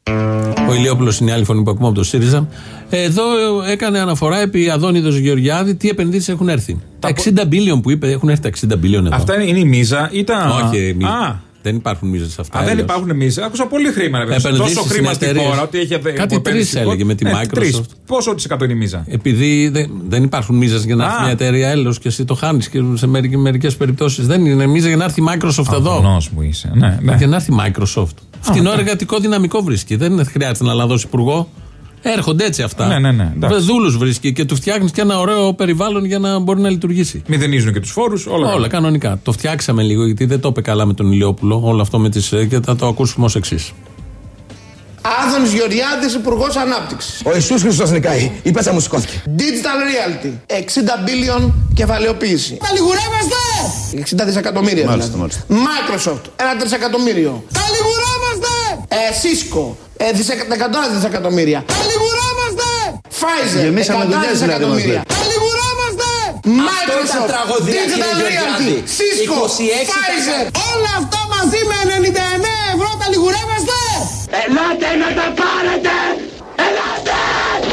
Speaker 2: Ο Ηλιόπουλος είναι η άλλη φωνή που ακούμε από το ΣΥΡΙΖΑ. Εδώ έκανε αναφορά επί Αδόνιδος Γεωργιάδη τι επενδύσεις έχουν έρθει. Τα εξήντα billion που είπε, έχουν έρθει τα εξήντα billion εδώ.
Speaker 3: Αυτά είναι η μίζα ή τα.
Speaker 2: Όχι, μίζα. Δεν υπάρχουν μίζες σε αυτά.
Speaker 3: Α, δεν υπάρχουν μίζες. Άκουσα πολύ χρήμα. Τόσο χρήμα στην χώρα ότι έχει.
Speaker 2: Κάτι τρεις έλεγε με τη
Speaker 3: ναι,
Speaker 2: Microsoft.
Speaker 3: Τρεις. Πόσο της εκατό είναι η μίζα.
Speaker 2: Επειδή δεν, δεν υπάρχουν μίζες για να έρθει μια εταιρεία έλεος και εσύ το χάνεις και σε μερικές περιπτώσεις. Δεν είναι μίζα για να έρθει η Microsoft εδώ.
Speaker 3: Αγνός μου είσαι. Ναι, ναι.
Speaker 2: Για να έρθει η Microsoft. Φτηνό εργατικό δυναμικό βρίσκει. Δεν χρειάζεται να λαδώσει υπουργό. Έρχονται έτσι αυτά.
Speaker 3: Ναι, ναι, ναι.
Speaker 2: Δούλους βρίσκει και του φτιάχνει και ένα ωραίο περιβάλλον για να μπορεί να λειτουργήσει.
Speaker 3: Μηδενίζουν και τους φόρους, όλα.
Speaker 2: Όλα κανονικά. Το φτιάξαμε λίγο γιατί δεν το είπε καλά με τον Ηλιόπουλο. Όλο αυτό με τις. Και θα το ακούσουμε ως εξής.
Speaker 10: Άδωνης Γεωργιάδης, Υπουργός Ανάπτυξης.
Speaker 5: Ο Ιησούς Χριστός νικάει. Η πέτσα μου σηκώθηκε.
Speaker 10: Digital Realty, εξήντα billion κεφαλαιοποίηση. Τα λιγουρεύεστε! εξήντα δισεκατομμύρια
Speaker 11: μάλιστα,
Speaker 10: δηλαδή.
Speaker 11: μάλιστα.
Speaker 10: Microsoft, ένα τρισεκατομμύριο. Τα λιγουρεύεστε! Ε, Cisco, ε, εκατό δισεκατομμύρια. Τα λιγουρεύεστε! Pfizer, εκατό δισεκατομμύρια. Τα λιγουρεύεστε! Microsoft, Digital Realty, Cisco, Pfizer. Όλα αυτά μαζί με ενενήντα εννέα ευρώ τα λιγουρεύεστε!
Speaker 5: Ελάτε να τα πάρετε! Ελάτε!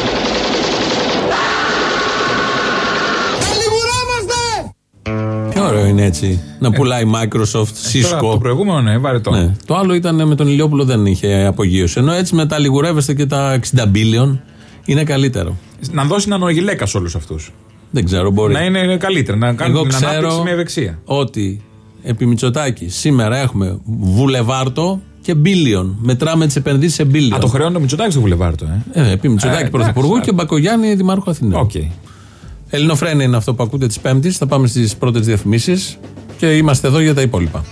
Speaker 10: Τα λιγουρεύεστε!
Speaker 2: Ποιο ωραίο είναι έτσι. Να πουλάει Microsoft, Cisco.
Speaker 3: Το προηγούμενο, ναι, βαρετό.
Speaker 2: Ναι. Το άλλο ήταν με τον Ηλιόπουλο, δεν είχε απογείωση. Ενώ έτσι μετά λιγουρεύεστε και τα εξήντα billion είναι καλύτερο.
Speaker 3: Να δώσει έναν ογιλέκα σε όλους αυτούς.
Speaker 2: Δεν ξέρω, μπορεί.
Speaker 3: Να είναι καλύτερα, να κάνουν την ανάπτυξη με ευεξία.
Speaker 2: Ότι επί Μητσοτάκη σήμερα έχουμε βουλεβάρτο και billion. Μετράμε τις επενδύσεις σε billion.
Speaker 3: Α, το χρεώνει ο Μητσοτάκης το βουλεβάρτο, ε.
Speaker 2: ε επί Μητσοτάκη ε, πρωθυπουργού και Μπακογιάννη δημάρχου Αθηνών.
Speaker 3: Okay.
Speaker 2: Ελληνοφρένεια είναι αυτό που ακούτε της Πέμπτης. Θα πάμε στις πρώτες διαφημίσεις και είμαστε εδώ για τα υπόλοιπα.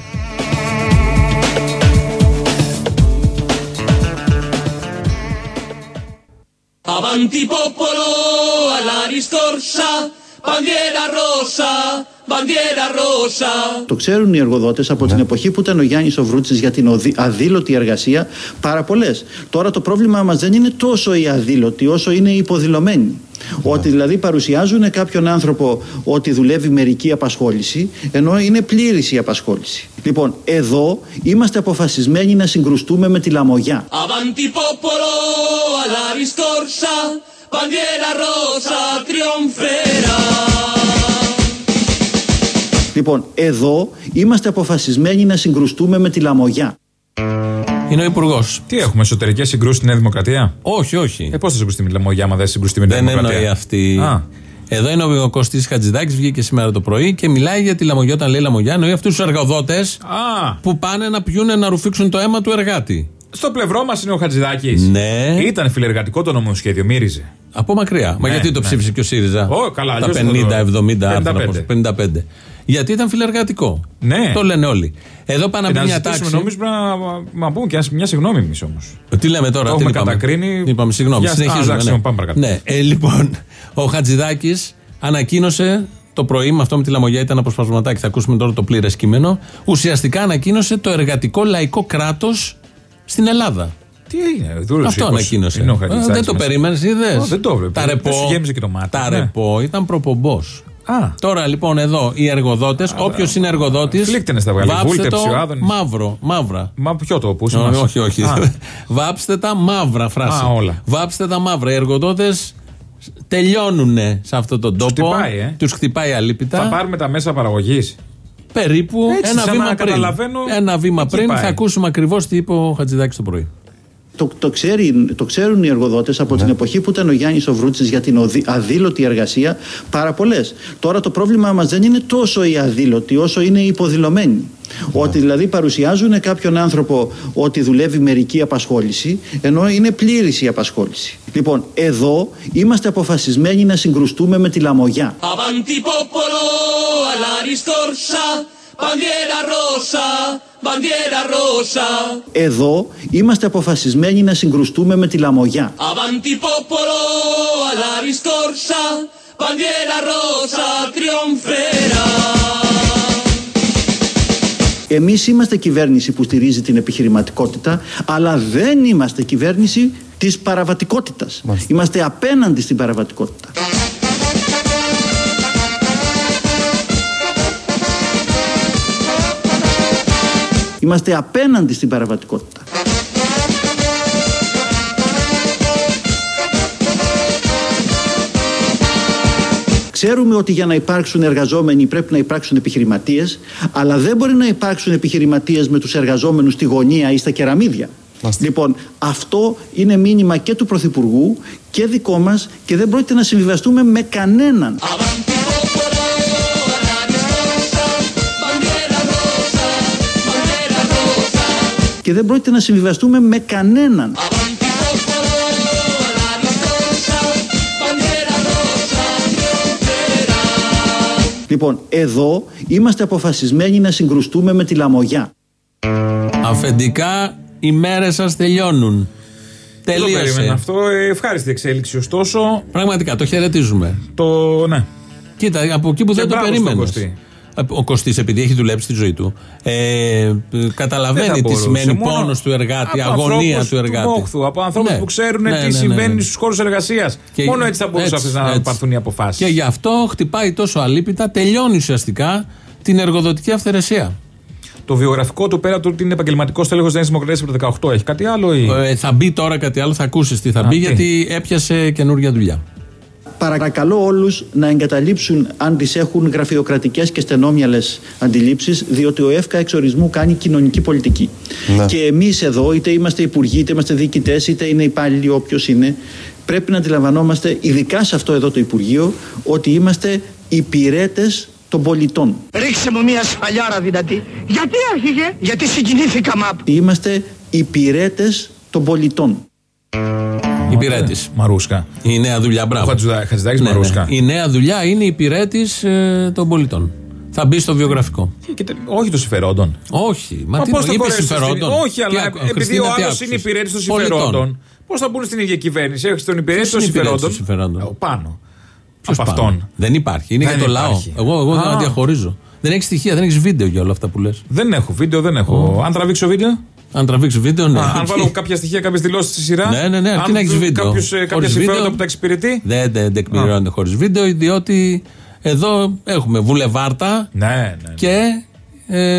Speaker 11: Avanti popolo alla ristorsa, bandiera rosa, bandiera rosa.
Speaker 12: Το ξέρουν οι εργοδότες από ναι. την εποχή που ήταν ο Γιάννης ο Βρούτσης για την αδήλωτη εργασία πάρα πολλές. Τώρα το πρόβλημα μας δεν είναι τόσο η αδήλωτη όσο είναι η υποδηλωμένη. Ναι. Ότι δηλαδή παρουσιάζουν κάποιον άνθρωπο ότι δουλεύει μερική απασχόληση ενώ είναι πλήρης η απασχόληση. Λοιπόν, εδώ είμαστε αποφασισμένοι να συγκρουστούμε με τη λαμογιά.
Speaker 11: Avanti popolo alla ristorsa, bandiera rosa trionferà.
Speaker 12: Λοιπόν, εδώ είμαστε αποφασισμένοι να συγκρουστούμε με τη λαμογιά.
Speaker 2: Είναι ο υπουργός.
Speaker 3: Τι έχουμε, εσωτερικές συγκρούσεις στη Νέα Δημοκρατία?
Speaker 2: Όχι, όχι.
Speaker 3: Ε, πώς θα συγκρουστεί με τη λαμογιά, άμα δεν συγκρουστεί με τη Νέα Δημοκρατία?
Speaker 2: Δεν εννοεί αυτή.
Speaker 3: Α.
Speaker 2: Εδώ είναι ο Κωστής Χατζηδάκης, βγήκε σήμερα το πρωί και μιλάει για τη λαμογιά. Όταν λέει λαμογιά, εννοεί αυτούς τους εργοδότες που πάνε να πιούνε, να ρουφήξουν το αίμα του εργάτη.
Speaker 3: Στο πλευρό μας είναι ο Χατζηδάκης.
Speaker 2: Ναι.
Speaker 3: Ήταν φιλεργατικό το νομοσχέδιο, μύριζε.
Speaker 2: Από μακριά. Ναι, μα γιατί το ναι. ψήφισε και ο ΣΥΡΙΖΑ?
Speaker 3: Oh, καλά,
Speaker 2: τα πενήντα εβδομήντα άρθρα, πενήντα πέντε. Γιατί ήταν φιλεργατικό.
Speaker 3: Ναι.
Speaker 2: Το λένε όλοι. Εδώ πάνε να πει μια τάξη.
Speaker 3: Νομίζουμε να, να πούμε και μια συγγνώμη εμείς όμως.
Speaker 2: Τι λέμε τώρα,
Speaker 3: το
Speaker 2: τι
Speaker 3: έχουμε κατακρίνει.
Speaker 2: Είπαμε συγγνώμη. Για... Συνεχίζουμε.
Speaker 3: Α, ναι. Πάμε παρακάτω.
Speaker 2: Ναι. Ε, λοιπόν, ο Χατζηδάκης ανακοίνωσε το πρωί, με αυτό με τη λαμογιά ήταν αποσπασματάκι, θα ακούσουμε τώρα το πλήρες κείμενο. Ουσιαστικά ανακοίνωσε το εργατικό λαϊκό κράτος στην Ελλάδα.
Speaker 3: Τι έγινε, δούλεψε.
Speaker 2: Αυτό ανακοίνωσε. Είναι ε, δεν το περίμενες, είδες?
Speaker 3: Δεν το βλέπω.
Speaker 2: Τα ρεπό, τα
Speaker 3: ναι.
Speaker 2: ρεπό ήταν προπομπός.
Speaker 3: Α.
Speaker 2: Τώρα λοιπόν εδώ οι εργοδότες, όποιος είναι εργοδότης, βάψτε το μαύρο, μαύρα.
Speaker 3: Μα ποιο το, πού
Speaker 2: όχι, όχι, όχι. Βάψτε τα μαύρα, φράση.
Speaker 3: Α, όλα.
Speaker 2: Βάψτε τα μαύρα. Οι εργοδότες τελειώνουνε σε αυτόν τον τόπο.
Speaker 3: Χτυπάει, ε.
Speaker 2: Τους χτυπάει αλίπητα.
Speaker 3: Θα πάρουμε τα μέσα παραγωγής.
Speaker 2: Περίπου
Speaker 3: έτσι,
Speaker 2: ένα βήμα πριν. Ένα βήμα πριν
Speaker 3: πάει.
Speaker 2: Θα ακούσουμε ακριβώς τι είπε ο Χατζηδάκης το πρωί.
Speaker 12: Το, το, ξέρει, το ξέρουν οι εργοδότες από ναι. την εποχή που ήταν ο Γιάννης ο Βρούτσης για την αδήλωτη εργασία πάρα πολλές. Τώρα το πρόβλημα μας δεν είναι τόσο η αδήλωτη όσο είναι η υποδηλωμένη. Ναι. Ότι δηλαδή παρουσιάζουν κάποιον άνθρωπο ότι δουλεύει μερική απασχόληση ενώ είναι πλήρης η απασχόληση. Λοιπόν, εδώ είμαστε αποφασισμένοι να συγκρουστούμε με τη λαμογιά.
Speaker 11: Avanti popolo alla ristorsa, bandiera rosa, bandiera rosa.
Speaker 12: Εδώ είμαστε αποφασισμένοι να συγκρουστούμε με τη λαμογιά.
Speaker 11: Avanti popolo alla ristorsa, bandiera rosa trionferà.
Speaker 12: Εμείς είμαστε κυβέρνηση που στηρίζει την επιχειρηματικότητα, αλλά δεν είμαστε κυβέρνηση της παραβατικότητας. Μάλιστα. Είμαστε απέναντι στην παραβατικότητα. Είμαστε απέναντι στην παραβατικότητα. Ξέρουμε ότι για να υπάρξουν εργαζόμενοι πρέπει να υπάρξουν επιχειρηματίες, αλλά δεν μπορεί να υπάρξουν επιχειρηματίες με τους εργαζόμενους στη γωνία ή στα κεραμίδια. Μάλιστα. Λοιπόν, αυτό είναι μήνυμα και του Πρωθυπουργού και δικό μας και δεν πρόκειται να συμβιβαστούμε με κανέναν. Και δεν πρόκειται να συμβιβαστούμε με κανέναν. Λοιπόν, εδώ είμαστε αποφασισμένοι να συγκρουστούμε με τη λαμογιά.
Speaker 2: Αφεντικά, οι μέρες σας τελειώνουν. Τελείωσε.
Speaker 3: Το αυτό, ευχάριστη εξέλιξη ωστόσο.
Speaker 2: Πραγματικά, το χαιρετίζουμε.
Speaker 3: Το, ναι.
Speaker 2: Κοίτα, από εκεί που και δεν το περίμενες. Ο Κωστής, επειδή έχει δουλέψει τη ζωή του, ε, καταλαβαίνει τι σημαίνει πόνος του εργάτη, αγωνία του εργάτη.
Speaker 3: Του μόχθου, από ανθρώπους ναι. που ξέρουν ναι, τι ναι, συμβαίνει ναι, ναι. στους χώρους εργασίας. Και μόνο έτσι θα μπορούσαν αυτές να έτσι. πάρθουν οι αποφάσεις.
Speaker 2: Και γι' αυτό χτυπάει τόσο αλίπητα, τελειώνει ουσιαστικά την εργοδοτική αυθαιρεσία.
Speaker 3: Το βιογραφικό του πέρα του ότι είναι επαγγελματικός τέλεχος Νέας Δημοκρατίας από το δεκαοκτώ έχει κάτι άλλο ή...
Speaker 2: Ε, θα μπει τώρα κάτι άλλο, θα ακούσεις τι θα Α, μπει, τι? γιατί έπιασε καινούργια δουλειά.
Speaker 12: Παρακαλώ όλους να εγκαταλείψουν, αν τις έχουν, γραφειοκρατικές και στενόμυαλες αντιλήψεις, διότι ο ΕΦΚΑ εξ ορισμού κάνει κοινωνική πολιτική. Ναι. Και εμείς εδώ, είτε είμαστε υπουργοί, είτε είμαστε διοικητές, είτε είναι υπάλληλοι, όποιος είναι, πρέπει να αντιλαμβανόμαστε, ειδικά σε αυτό εδώ το Υπουργείο, ότι είμαστε υπηρέτες των πολιτών.
Speaker 10: Ρίξε μου μια σφαλιάρα δυνατή. Γιατί άρχιγε? Γιατί συγκινήθηκα μαπ.
Speaker 12: Είμαστε υπηρέτες των πολιτών.
Speaker 2: Υπηρέτης.
Speaker 3: Μαρούσκα.
Speaker 2: Η νέα δουλειά, μπράβο.
Speaker 3: Χατζηδάκης, ναι, Μαρούσκα.
Speaker 2: Ναι. Η νέα δουλειά είναι υπηρέτης ε, των πολιτών. Θα μπει στο βιογραφικό.
Speaker 3: Και, και, όχι των συμφερόντων.
Speaker 2: Όχι. Μα,
Speaker 3: μα
Speaker 2: τι
Speaker 3: πώς θα
Speaker 2: είπε συμφερόντων.
Speaker 3: Όχι, αλλά τι, επειδή ο άλλος είναι υπηρέτης των συμφερόντων, πώς θα μπουν στην ίδια κυβέρνηση? Έχεις τον υπηρέτη των συμφερόντων. Πάνω. Από αυτόν.
Speaker 2: Δεν υπάρχει. Είναι δεν για το λαό. Εγώ, εγώ δεν διαχωρίζω. Δεν έχει στοιχεία, δεν έχει βίντεο για όλα αυτά που λες.
Speaker 3: Δεν έχω βίντεο, δεν έχω. Oh. Αν τραβήξω βίντεο.
Speaker 2: Αν τραβήξω βίντεο, ναι.
Speaker 3: Α, αν βάλω κάποια στοιχεία, κάποιες δηλώσεις στη σειρά.
Speaker 2: Ναι, ναι, ναι. Αρκεί να έχει βίντεο.
Speaker 3: Κάποιους, κάποια συμφέροντα που τα εξυπηρετεί.
Speaker 2: Δεν δε, τεκμηριώνεται χωρίς βίντεο, διότι εδώ έχουμε βουλεβάρτα
Speaker 3: ναι, ναι.
Speaker 2: και. Ε,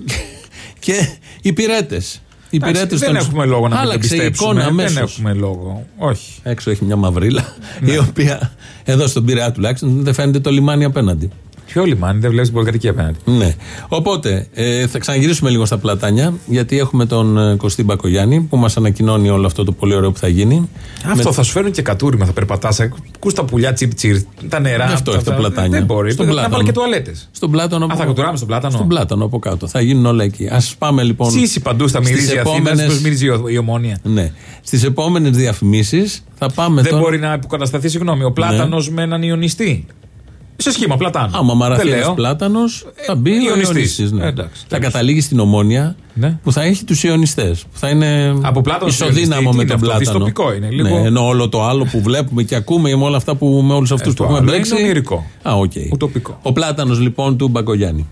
Speaker 2: και υπηρέτες.
Speaker 3: Υπηρέτες δεν έχουμε λόγο να μην πιστέψουμε. Δεν έχουμε λόγο. Όχι.
Speaker 2: Έξω έχει μια μαυρίλα, ναι. Η οποία εδώ στον Πειραιά τουλάχιστον δεν φαίνεται το λιμάνι απέναντι.
Speaker 3: Ποιο λιμάνι, δεν βλέπεις την Πολυκατοικία απέναντι.
Speaker 2: Ναι. Οπότε ε, θα ξαναγυρίσουμε λίγο στα πλατάνια, γιατί έχουμε τον ε, Κωστή Μπακογιάννη που μας ανακοινώνει όλο αυτό το πολύ ωραίο που θα γίνει.
Speaker 3: Αυτό με... θα σου φέρουν και κατούριμα, θα περπατάς. Ακούς τα πουλιά τσιρ τσιρ, τα νερά.
Speaker 2: Αυτό έχει τα πλατάνια.
Speaker 3: Δεν μπορεί. Να βάλει και τουαλέτες.
Speaker 2: Στον Πλάτανο.
Speaker 3: Α, θα κατουράμε στον Πλάτανο.
Speaker 2: Στον Πλάτανο από κάτω. Θα γίνουν όλα εκεί. Ας πάμε λοιπόν.
Speaker 3: Σύση παντού στα μυρίζει η Αθήνα, πώς μυρίζει η Ομόνια.
Speaker 2: Ναι. Στις επόμενες διαφημίσεις θα πάμε.
Speaker 3: Δεν μπορεί να υποκατασταθεί, συγγνώμη, ο Πλάτανος με έναν ιονιστή. Σε σχήμα πλάτανο.
Speaker 2: Άμα μαραθεί ένας πλάτανος, θα μπει ο ιονιστής. Ναι. Θα καταλήγει στην Ομόνια, ναι, που θα έχει τους ιονιστές. Που θα είναι ισοδύναμο με τον πλάτανο.
Speaker 3: Δυστοπικό είναι λίγο.
Speaker 2: Ναι, ενώ όλο το άλλο που βλέπουμε και ακούμε με όλα αυτά που με όλους αυτούς ε, που έχουμε μπλέξει.
Speaker 3: Είναι ονειρικό.
Speaker 2: Α, okay.
Speaker 3: Ουτοπικό.
Speaker 2: Ο πλάτανος λοιπόν του Μπακογιάννη.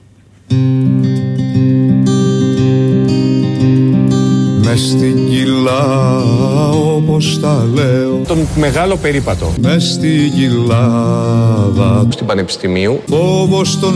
Speaker 13: Μες στην κοιλά όπως τα λέω,
Speaker 14: τον μεγάλο περίπατο.
Speaker 13: Μες στην κοιλάδα
Speaker 14: στην Πανεπιστημίου,
Speaker 13: φόβος των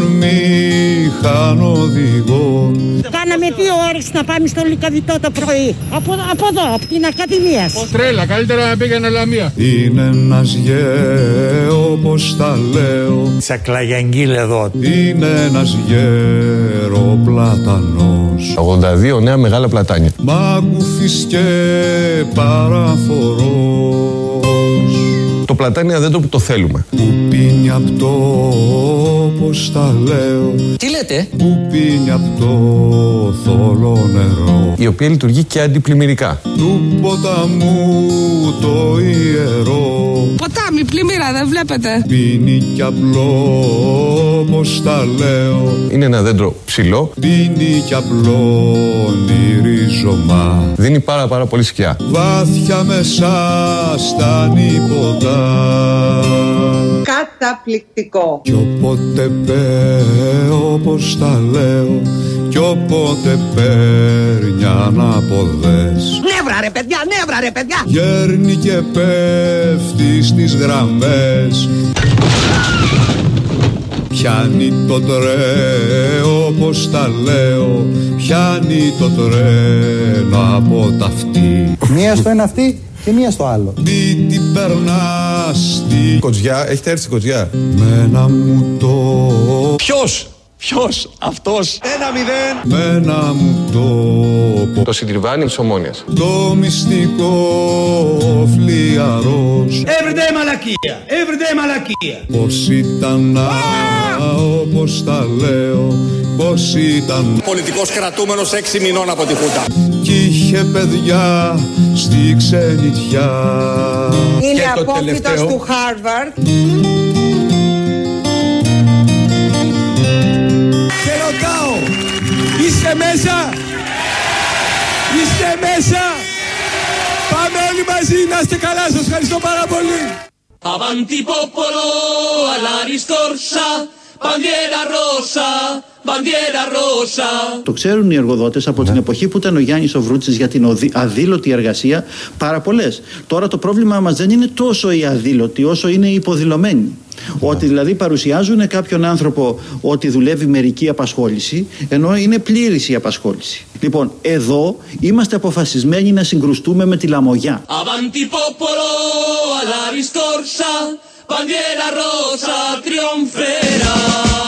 Speaker 13: μηχανοδηγών.
Speaker 15: Κάναμε δύο ώρες να πάμε στο Λυκαβητό το πρωί. Από, από εδώ, από την Ακαδημία.
Speaker 14: Τρέλα, καλύτερα να πήγαινε Λαμία.
Speaker 13: Είναι ένας γέρο όπως τα λέω,
Speaker 14: Σακλαγιαγγίλ εδώ.
Speaker 13: Είναι ένας γέρο πλατανός.
Speaker 14: ογδόντα δύο νέα μεγάλα πλατάνια.
Speaker 13: Μάκουφης και παραφορός.
Speaker 14: Το πλατάνι αδέντρο που το θέλουμε.
Speaker 13: Που πίνει απ' το όπως τα λέω.
Speaker 16: Τι λέτε?
Speaker 13: Που πίνει απ' το θολό νερό.
Speaker 14: Η οποία λειτουργεί και αντιπλημμυρικά.
Speaker 13: Του ποταμού το ιερό.
Speaker 17: Ποτάμι, πλημμύρα, δεν βλέπετε.
Speaker 13: Πίνει κι απλό όπως τα λέω.
Speaker 14: Είναι ένα δέντρο ψηλό.
Speaker 13: Πίνει κι απλό ρίζωμα.
Speaker 14: Δίνει πάρα πάρα πολύ σκιά.
Speaker 13: Βάθια μέσα στα νύποτα.
Speaker 18: Καταπληκτικό.
Speaker 13: Κι όποτε πέω όπως τα λέω, κι όποτε παίρνει αναποδές.
Speaker 10: Νεύρα ρε παιδιά, νεύρα ρε παιδιά.
Speaker 13: Γέρνει και πέφτει στις γραμμές. Πιάνει το τρένο όπως τα λέω, πιάνει το τρένο από τα αυτή.
Speaker 19: Μία στο ένα αυτή και μία στο άλλο.
Speaker 13: Μη την περνάς τη
Speaker 14: Κοτζιά, έχετε έρθει στη Κοτζιά.
Speaker 13: Μένα μου το...
Speaker 16: Ποιος, ποιος, αυτός.
Speaker 13: Ένα μηδέν. Μένα μου το...
Speaker 14: Το συντριβάνι της Ομόνιας.
Speaker 13: Το μυστικό φλιαρός.
Speaker 10: Everyday μαλακία, everyday μαλακία.
Speaker 13: Πώς ήταν όπως τα λέω, πώς ήταν.
Speaker 16: Πολιτικός κρατούμενος έξι μηνών από τη Χούντα.
Speaker 13: Κι είχε παιδιά στη ξενιτιά.
Speaker 18: Είναι απόφοιτος του Χάρβαρντ.
Speaker 10: Και ρωτάω, είστε μέσα, είστε μέσα. Πάμε όλοι μαζί, να είστε καλά, σας ευχαριστώ πάρα πολύ.
Speaker 11: Avanti popolo alla riscorsa, bandiera rossa, bandiera rossa.
Speaker 12: Το ξέρουν οι εργοδότες από ναι. την εποχή που ήταν ο Γιάννης ο Βρούτσης για την αδήλωτη εργασία πάρα πολλές. Τώρα το πρόβλημα μας δεν είναι τόσο η αδήλωτη όσο είναι η υποδηλωμένη. Ναι. Ότι δηλαδή παρουσιάζουν κάποιον άνθρωπο ότι δουλεύει μερική απασχόληση, ενώ είναι πλήρης η απασχόληση. Λοιπόν, εδώ είμαστε αποφασισμένοι να συγκρουστούμε με τη λαμογιά.
Speaker 11: Avanti popolo alla riscorsa, bandiera rosa triunferá.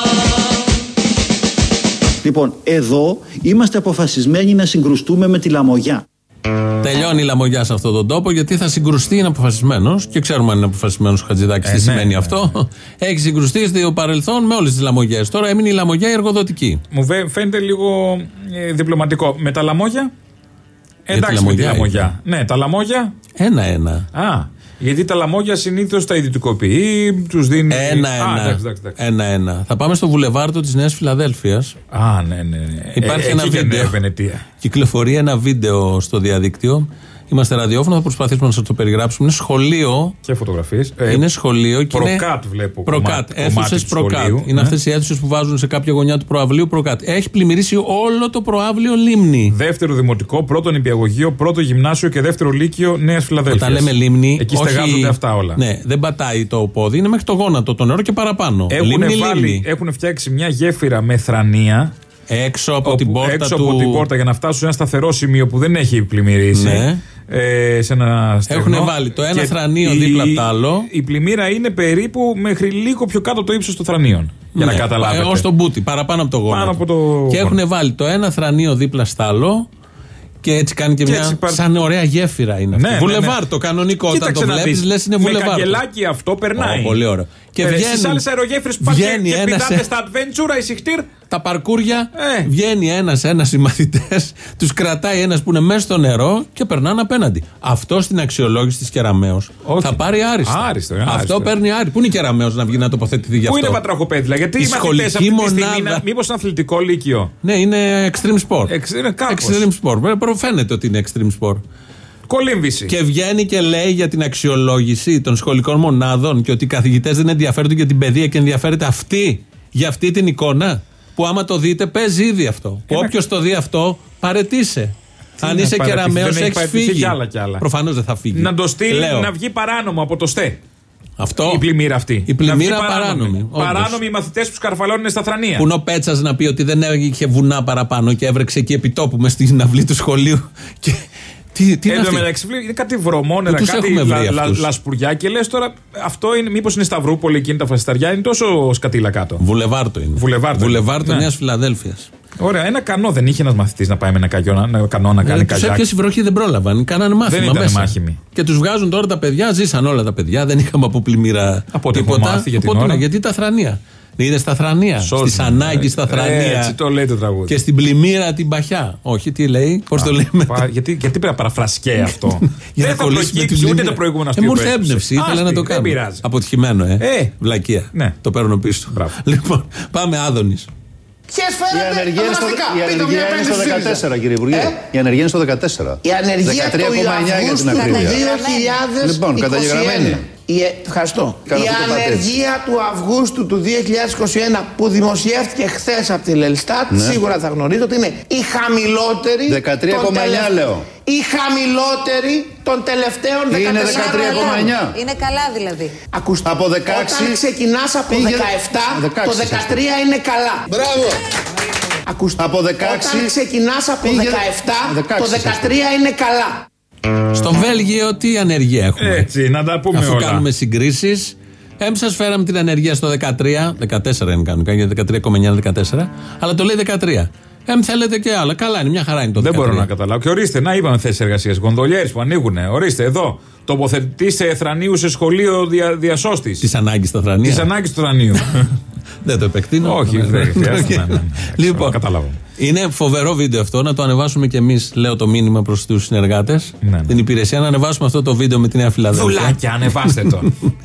Speaker 12: Λοιπόν, εδώ είμαστε αποφασισμένοι να συγκρουστούμε με τη Λαμογιά.
Speaker 2: Τελειώνει η Λαμογιά σε αυτόν τον τόπο, γιατί θα συγκρουστεί, είναι αποφασισμένος και ξέρουμε αν είναι αποφασισμένος ο Χατζηδάκης, ε, τι ναι, σημαίνει ναι. αυτό. Έχει συγκρουστεί στο παρελθόν με όλες τις Λαμογιές. Τώρα έμεινε η Λαμογιά η εργοδοτική.
Speaker 3: Μου φαίνεται λίγο ε, διπλωματικό. Με τα Λαμόγια. Εντάξει, με τη Λαμογιά. Ναι, τα Λαμόγια.
Speaker 2: Ένα-ένα.
Speaker 3: Α. Γιατί τα Λαμόγια συνήθως τα ιδιωτικοποιεί, τους δίνει.
Speaker 2: Ένα-ένα. Ένα-ένα. Θα πάμε στο βουλεβάρτο της Νέας Φιλαδέλφειας.
Speaker 3: Α, ναι, ναι. ναι.
Speaker 2: Υπάρχει
Speaker 3: ε,
Speaker 2: ένα βίντεο. Κυκλοφορεί ένα βίντεο στο διαδίκτυο. Είμαστε ραδιόφωνο, θα προσπαθήσουμε να σας το περιγράψουμε. Είναι σχολείο.
Speaker 3: Και φωτογραφίες.
Speaker 2: Είναι σχολείο.
Speaker 3: Προκάτ βλέπω.
Speaker 2: Προκάτ. Αίθουσες προκάτ. Είναι ναι. αυτές οι αίθουσες που βάζουν σε κάποια γωνιά του προαυλίου προκάτ. Έχει πλημμυρίσει όλο το προαύλιο λίμνη.
Speaker 3: Δεύτερο δημοτικό, πρώτο νηπιαγωγείο, πρώτο γυμνάσιο και δεύτερο λύκειο Νέας Φιλαδέλφειας.
Speaker 2: Όταν λέμε λίμνη.
Speaker 3: Εκεί όχι... στεγάζονται αυτά όλα.
Speaker 2: Ναι, δεν πατάει το πόδι, είναι μέχρι το γόνατο το νερό και παραπάνω.
Speaker 3: Έχουν, βάλει, έχουν φτιάξει μια γέφυρα με θρανία.
Speaker 2: Έξω από, την πόρτα,
Speaker 3: έξω
Speaker 2: του...
Speaker 3: από την πόρτα για να φτάσουν σε ένα σταθερό σημείο που δεν έχει πλημμυρίσει. Ναι. Ε, σε ένα στεγνό.
Speaker 2: Έχουν βάλει το ένα θρανίο δίπλα από το άλλο.
Speaker 3: Η πλημμύρα είναι περίπου μέχρι λίγο πιο κάτω το ύψος των θρανίων. Για ναι, να καταλάβετε.
Speaker 2: Ως τον μπούτι, παραπάνω από το γόνατο.
Speaker 3: Από το...
Speaker 2: Και έχουν βάλει το ένα θρανίο δίπλα στο άλλο. Και έτσι κάνει και, και μια. Πάρ... Σαν ωραία γέφυρα είναι αυτή. Ναι, βουλεβάρ, ναι, το κανονικό. Κοίταξε, όταν το βλέπεις, λες είναι βουλεβάρ.
Speaker 3: Με καγκελάκι αυτό περνάει.
Speaker 2: Oh, πολύ ωραίο. Και
Speaker 3: ε, στις άλλες αερογέφυρες που πάνε και πηδάτε στα adventure, εισιχτήρ.
Speaker 2: Τα παρκούρια, ε. βγαίνει ένας-ένας οι μαθητές, τους κρατάει ένας που είναι μέσα στο νερό και περνάνε απέναντι. Αυτό στην αξιολόγηση της Κεραμέως θα πάρει άριστα.
Speaker 3: Άριστο,
Speaker 2: αυτό
Speaker 3: άριστο.
Speaker 2: παίρνει άριστα. Πού είναι η Κεραμέως να βγει να τοποθετηθεί γι' αυτό.
Speaker 3: Πού είναι πατραχοπέδιλα, γιατί οι μαθητές αυτή τη στιγμή, μήπως είναι αθλητικό λύκειο.
Speaker 2: Ναι, είναι extreme sport.
Speaker 3: Extreme
Speaker 2: sport. Φαίνεται ότι είναι extreme sport.
Speaker 3: Κολύμβηση.
Speaker 2: Και βγαίνει και λέει για την αξιολόγηση των σχολικών μονάδων και ότι οι καθηγητές δεν ενδιαφέρονται για την παιδεία και ενδιαφέρεται αυτή για αυτή την εικόνα. Που άμα το δείτε, παίζει ήδη αυτό. Όποιος το δει αυτό, παρετήσε. Αν είσαι Κεραμέως, έχεις φύγει. Προφανώς δεν θα φύγει.
Speaker 3: Να το στείλει να βγει παράνομο από το ΣΤΕ.
Speaker 2: Αυτό.
Speaker 3: Η πλημμύρα αυτή.
Speaker 2: Η πλημμύρα παράνομη.
Speaker 3: Παράνομοι οι μαθητές που σκαρφαλώνουν στα θρανία.
Speaker 2: Που είναι ο Πέτσας να πει ότι δεν είχε βουνά παραπάνω και έβρεξε εκεί επιτόπου μες στην αυλή του σχολείου. Και... Τι, τι
Speaker 3: είναι, μεταξύ, είναι κάτι βρωμόνερα, κάτι λα, λα, λασπουριά και λες τώρα αυτό είναι, μήπως είναι Σταυρούπολη εκείνη τα φασισταριά, είναι τόσο σκατήλα κάτω.
Speaker 2: Βουλεβάρτο είναι.
Speaker 3: Βουλεβάρτο,
Speaker 2: Βουλεβάρτο ναι. Νέας Φιλαδέλφειας.
Speaker 3: Ωραία, ένα κανό δεν είχε ένας μαθητής να πάει με ένα καγιό, ένα κανό να κάνει καγιάκι.
Speaker 2: Τους έπιασε η βροχή, δεν πρόλαβαν, κάνανε μάθημα.
Speaker 3: Δεν ήταν
Speaker 2: μέσα.
Speaker 3: Μάχημοι.
Speaker 2: Και τους βγάζουν τώρα τα παιδιά, ζήσαν όλα τα παιδιά, δεν είχαμε από πλημμύρα
Speaker 3: από
Speaker 2: τίποτα.
Speaker 3: Μάθει για την
Speaker 2: από
Speaker 3: ώρα.
Speaker 2: Γιατί τα θρανία. Είναι στα θρανία. Στις ανάγκες στα θρανία.
Speaker 3: Έτσι το λέει το τραγούδι.
Speaker 2: Και στην πλημμύρα την παχιά. Όχι, τι λέει, πώς το λέμε.
Speaker 3: Γιατί, γιατί πρέπει να παραφρασκέει αυτό.
Speaker 2: Δεν θα προκύψει
Speaker 3: ούτε το προηγούμενο
Speaker 2: αστείο. Ε, μου ήρθε έμπνευση, ήθελα να το κάνω. Αποτυχημένο, ε.
Speaker 3: ε.
Speaker 2: Βλακεία.
Speaker 3: Ναι.
Speaker 2: Το παίρνω πίσω. Λοιπόν, πάμε Άδωνης.
Speaker 10: Ποιες φαίνεται
Speaker 14: η ανεργία, η ανεργία είναι στο δεκατέσσερα, κύριε Υπουργέ. Ε? Η ανεργία είναι στο δεκατέσσερα.
Speaker 10: Η ανεργία του Αυγούστου του δύο χιλιάδες είκοσι ένα.
Speaker 14: Λοιπόν, καταγεγραμμένη.
Speaker 10: Η, ευχαριστώ. Η ανεργία του Αυγούστου του δύο χιλιάδες είκοσι ένα που δημοσιεύτηκε χθες από τη Λελστάτ, ναι, σίγουρα θα γνωρίζετε ότι είναι η χαμηλότερη.
Speaker 14: δεκατρία κόμμα εννιά τελευ... λέω.
Speaker 10: Η χαμηλότερη των τελευταίων
Speaker 14: δεκατέσσερα. Είναι δεκατρία κόμμα εννιά.
Speaker 17: Είναι καλά δηλαδή.
Speaker 10: Ακούστε.
Speaker 14: Από δεκαέξι.
Speaker 10: Όταν ξεκινάς από δεκαεπτά, δεκαέξι, το δεκατρία είναι καλά.
Speaker 14: Μπράβο.
Speaker 10: Ακούστε.
Speaker 14: Από δεκαέξι.
Speaker 10: Όταν ξεκινάς από δεκαεπτά, δεκαέξι, το δεκατρία είναι καλά.
Speaker 2: Στο Βέλγιο τι ανεργία έχουμε.
Speaker 3: Έτσι, να τα πούμε
Speaker 2: αφού
Speaker 3: όλα.
Speaker 2: Κάνουμε συγκρίσεις. Εμείς σας φέραμε την ανεργία στο δεκατρία. δεκατέσσερα είναι κανονικά, γιατί δεκατρία κόμμα εννιά δεκατέσσερα. Αλλά το λέει δεκατρία. Εμ θέλετε και άλλα. Καλά είναι, μια χαρά είναι το
Speaker 3: δεν
Speaker 2: δεκατρία.
Speaker 3: Δεν μπορώ να καταλάβω. Και ορίστε, να είπαμε θέσεις εργασίας. Γονδολιέρες που ανοίγουν. Ορίστε, εδώ. Τοποθετήστε θρανίου σε σχολείο δια, διασώστης.
Speaker 2: Της ανάγκης στα θρανία.
Speaker 3: Της ανάγκης του θρανίου.
Speaker 2: Δεν το επεκτείνω.
Speaker 3: Όχι, δεν χρειάζεται.
Speaker 2: Λοιπόν, είναι φοβερό βίντεο αυτό. Να το ανεβάσουμε κι εμείς, λέω το μήνυμα προς τους συνεργάτες. Ναι, ναι. Την υπηρεσία να ανεβάσουμε αυτό το βίντεο με τη Νέα Φιλαδέλφεια.
Speaker 3: Δουλάκια, ανεβάστε το.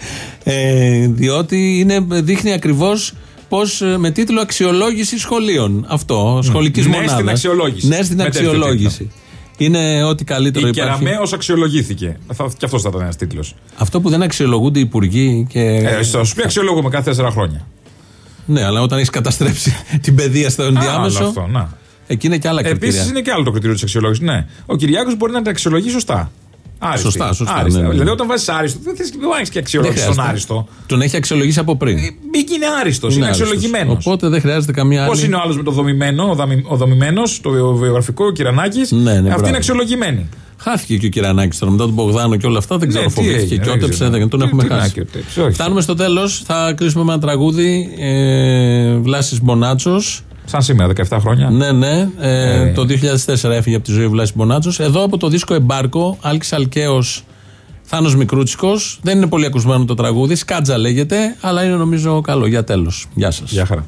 Speaker 2: ε, διότι είναι, δείχνει ακριβώς πώς, με τίτλο Αξιολόγηση σχολείων. Αυτό, σχολικής μονάδας.
Speaker 3: Ναι, στην αξιολόγηση.
Speaker 2: Ναι, στην αξιολόγηση. Είναι ό,τι καλύτερο
Speaker 3: η
Speaker 2: υπάρχει.
Speaker 3: Η Κεραμέως αξιολογήθηκε. Και αυτό θα ήταν ένας τίτλος.
Speaker 2: Αυτό που δεν αξιολογούνται οι υπουργοί και.
Speaker 3: Ε, θα σου πει αξιολογούμε κάθε τέσσερα χρόνια.
Speaker 2: Ναι, αλλά όταν έχει καταστρέψει την παιδεία στο ενδιάμεσο.
Speaker 3: Αυτό, να.
Speaker 2: Εκεί είναι και άλλα κριτήρια.
Speaker 3: Επίσης είναι και άλλο το κριτήριο της αξιολόγησης. Ναι. Ο Κυριάκος μπορεί να την αξιολογεί σωστά. Άριστη.
Speaker 2: Σωστά, σωστά.
Speaker 3: Άριστα.
Speaker 2: Ναι, ναι.
Speaker 3: Δηλαδή, όταν βάζεις άριστο, δεν θες να έχεις και αξιολόγηση στον άριστο.
Speaker 2: Τον έχει αξιολογήσει από πριν.
Speaker 3: Εκεί είναι άριστος, είναι, είναι αξιολογημένος.
Speaker 2: Οπότε δεν χρειάζεται καμία άλλη.
Speaker 3: Πώς είναι ο άλλος με το δομημένο, ο δομημένος, το βιογραφικό, ο Κυρανάκης.
Speaker 2: Ναι, ναι,
Speaker 3: αυτή είναι αξιολογημένη.
Speaker 2: Χάθηκε και ο Κυρανάκης τώρα μετά τον Μπογδάνο και όλα αυτά. Δεν ξέρω, ναι, φοβήθηκε και ότεψε, δεν τον έχουμε χάσει. Φτάνουμε στο τέλος. Θα κλείσουμε με ένα τραγούδι. Ε, Βλάσης Μπονάτσος.
Speaker 3: Σαν σήμερα, δεκαεπτά χρόνια.
Speaker 2: Ναι, ναι. Ε, ε. Το δύο χιλιάδες τέσσερα έφυγε από τη ζωή ο Βλάσης Μπονάτσος. Εδώ από το δίσκο Εμπάρκο, Άλκης Αλκαίος, Θάνος Μικρούτσικος. Δεν είναι πολύ ακουσμένο το τραγούδι. Σκάτζα λέγεται, αλλά είναι νομίζω καλό. Για τέλος. Γεια σας.
Speaker 3: Γεια χαρά.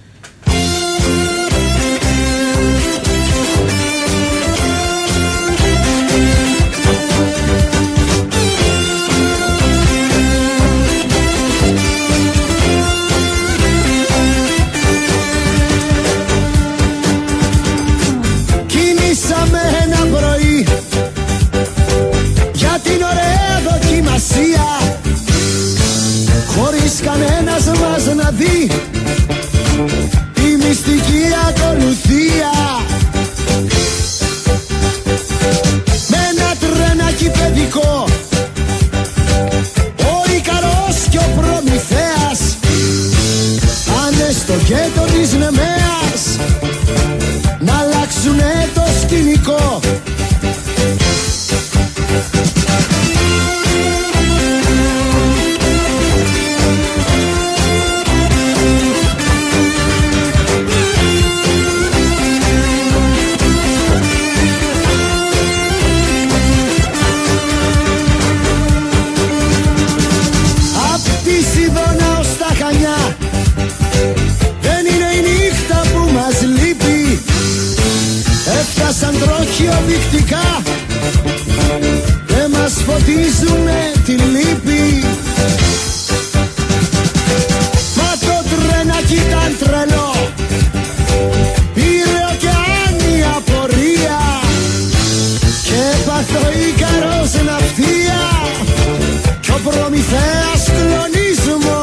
Speaker 20: Χωρίς κανένας μας να δει τη μυστική ακολουθία, με ένα τρένακι παιδικό, ο Ικαρός και ο Προμηθέας πάνε στο γέτο της Νεμαίας να αλλάξουνε το σκηνικό. Σαν τρόχιο δεικτικά δεν μας φωτίζουνε τη λύπη. Μα το τρένακι ήταν τρελό, πήρε ωκεάνη απορία και έπαθε ο Ίκαρος ναυτία κι ο Προμηθέας κλονισμό.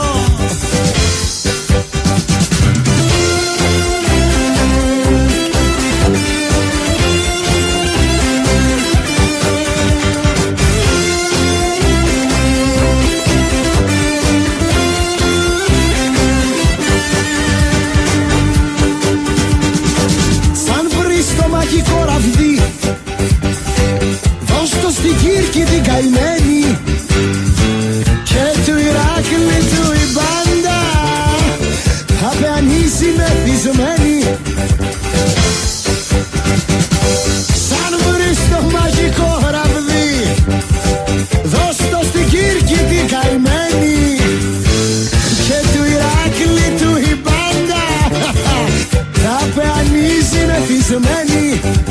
Speaker 20: Δώσ' το στην Κύρκη την καημένη και του Ηράκλη του η μπάντα θα πεανίσει μεθυσμένη. Σαν βρεις το μαγικό ραβδί, δώσ' το στην Κύρκη την καημένη και του Ηράκλη του η μπάντα θα πεανίσει μεθυσμένη.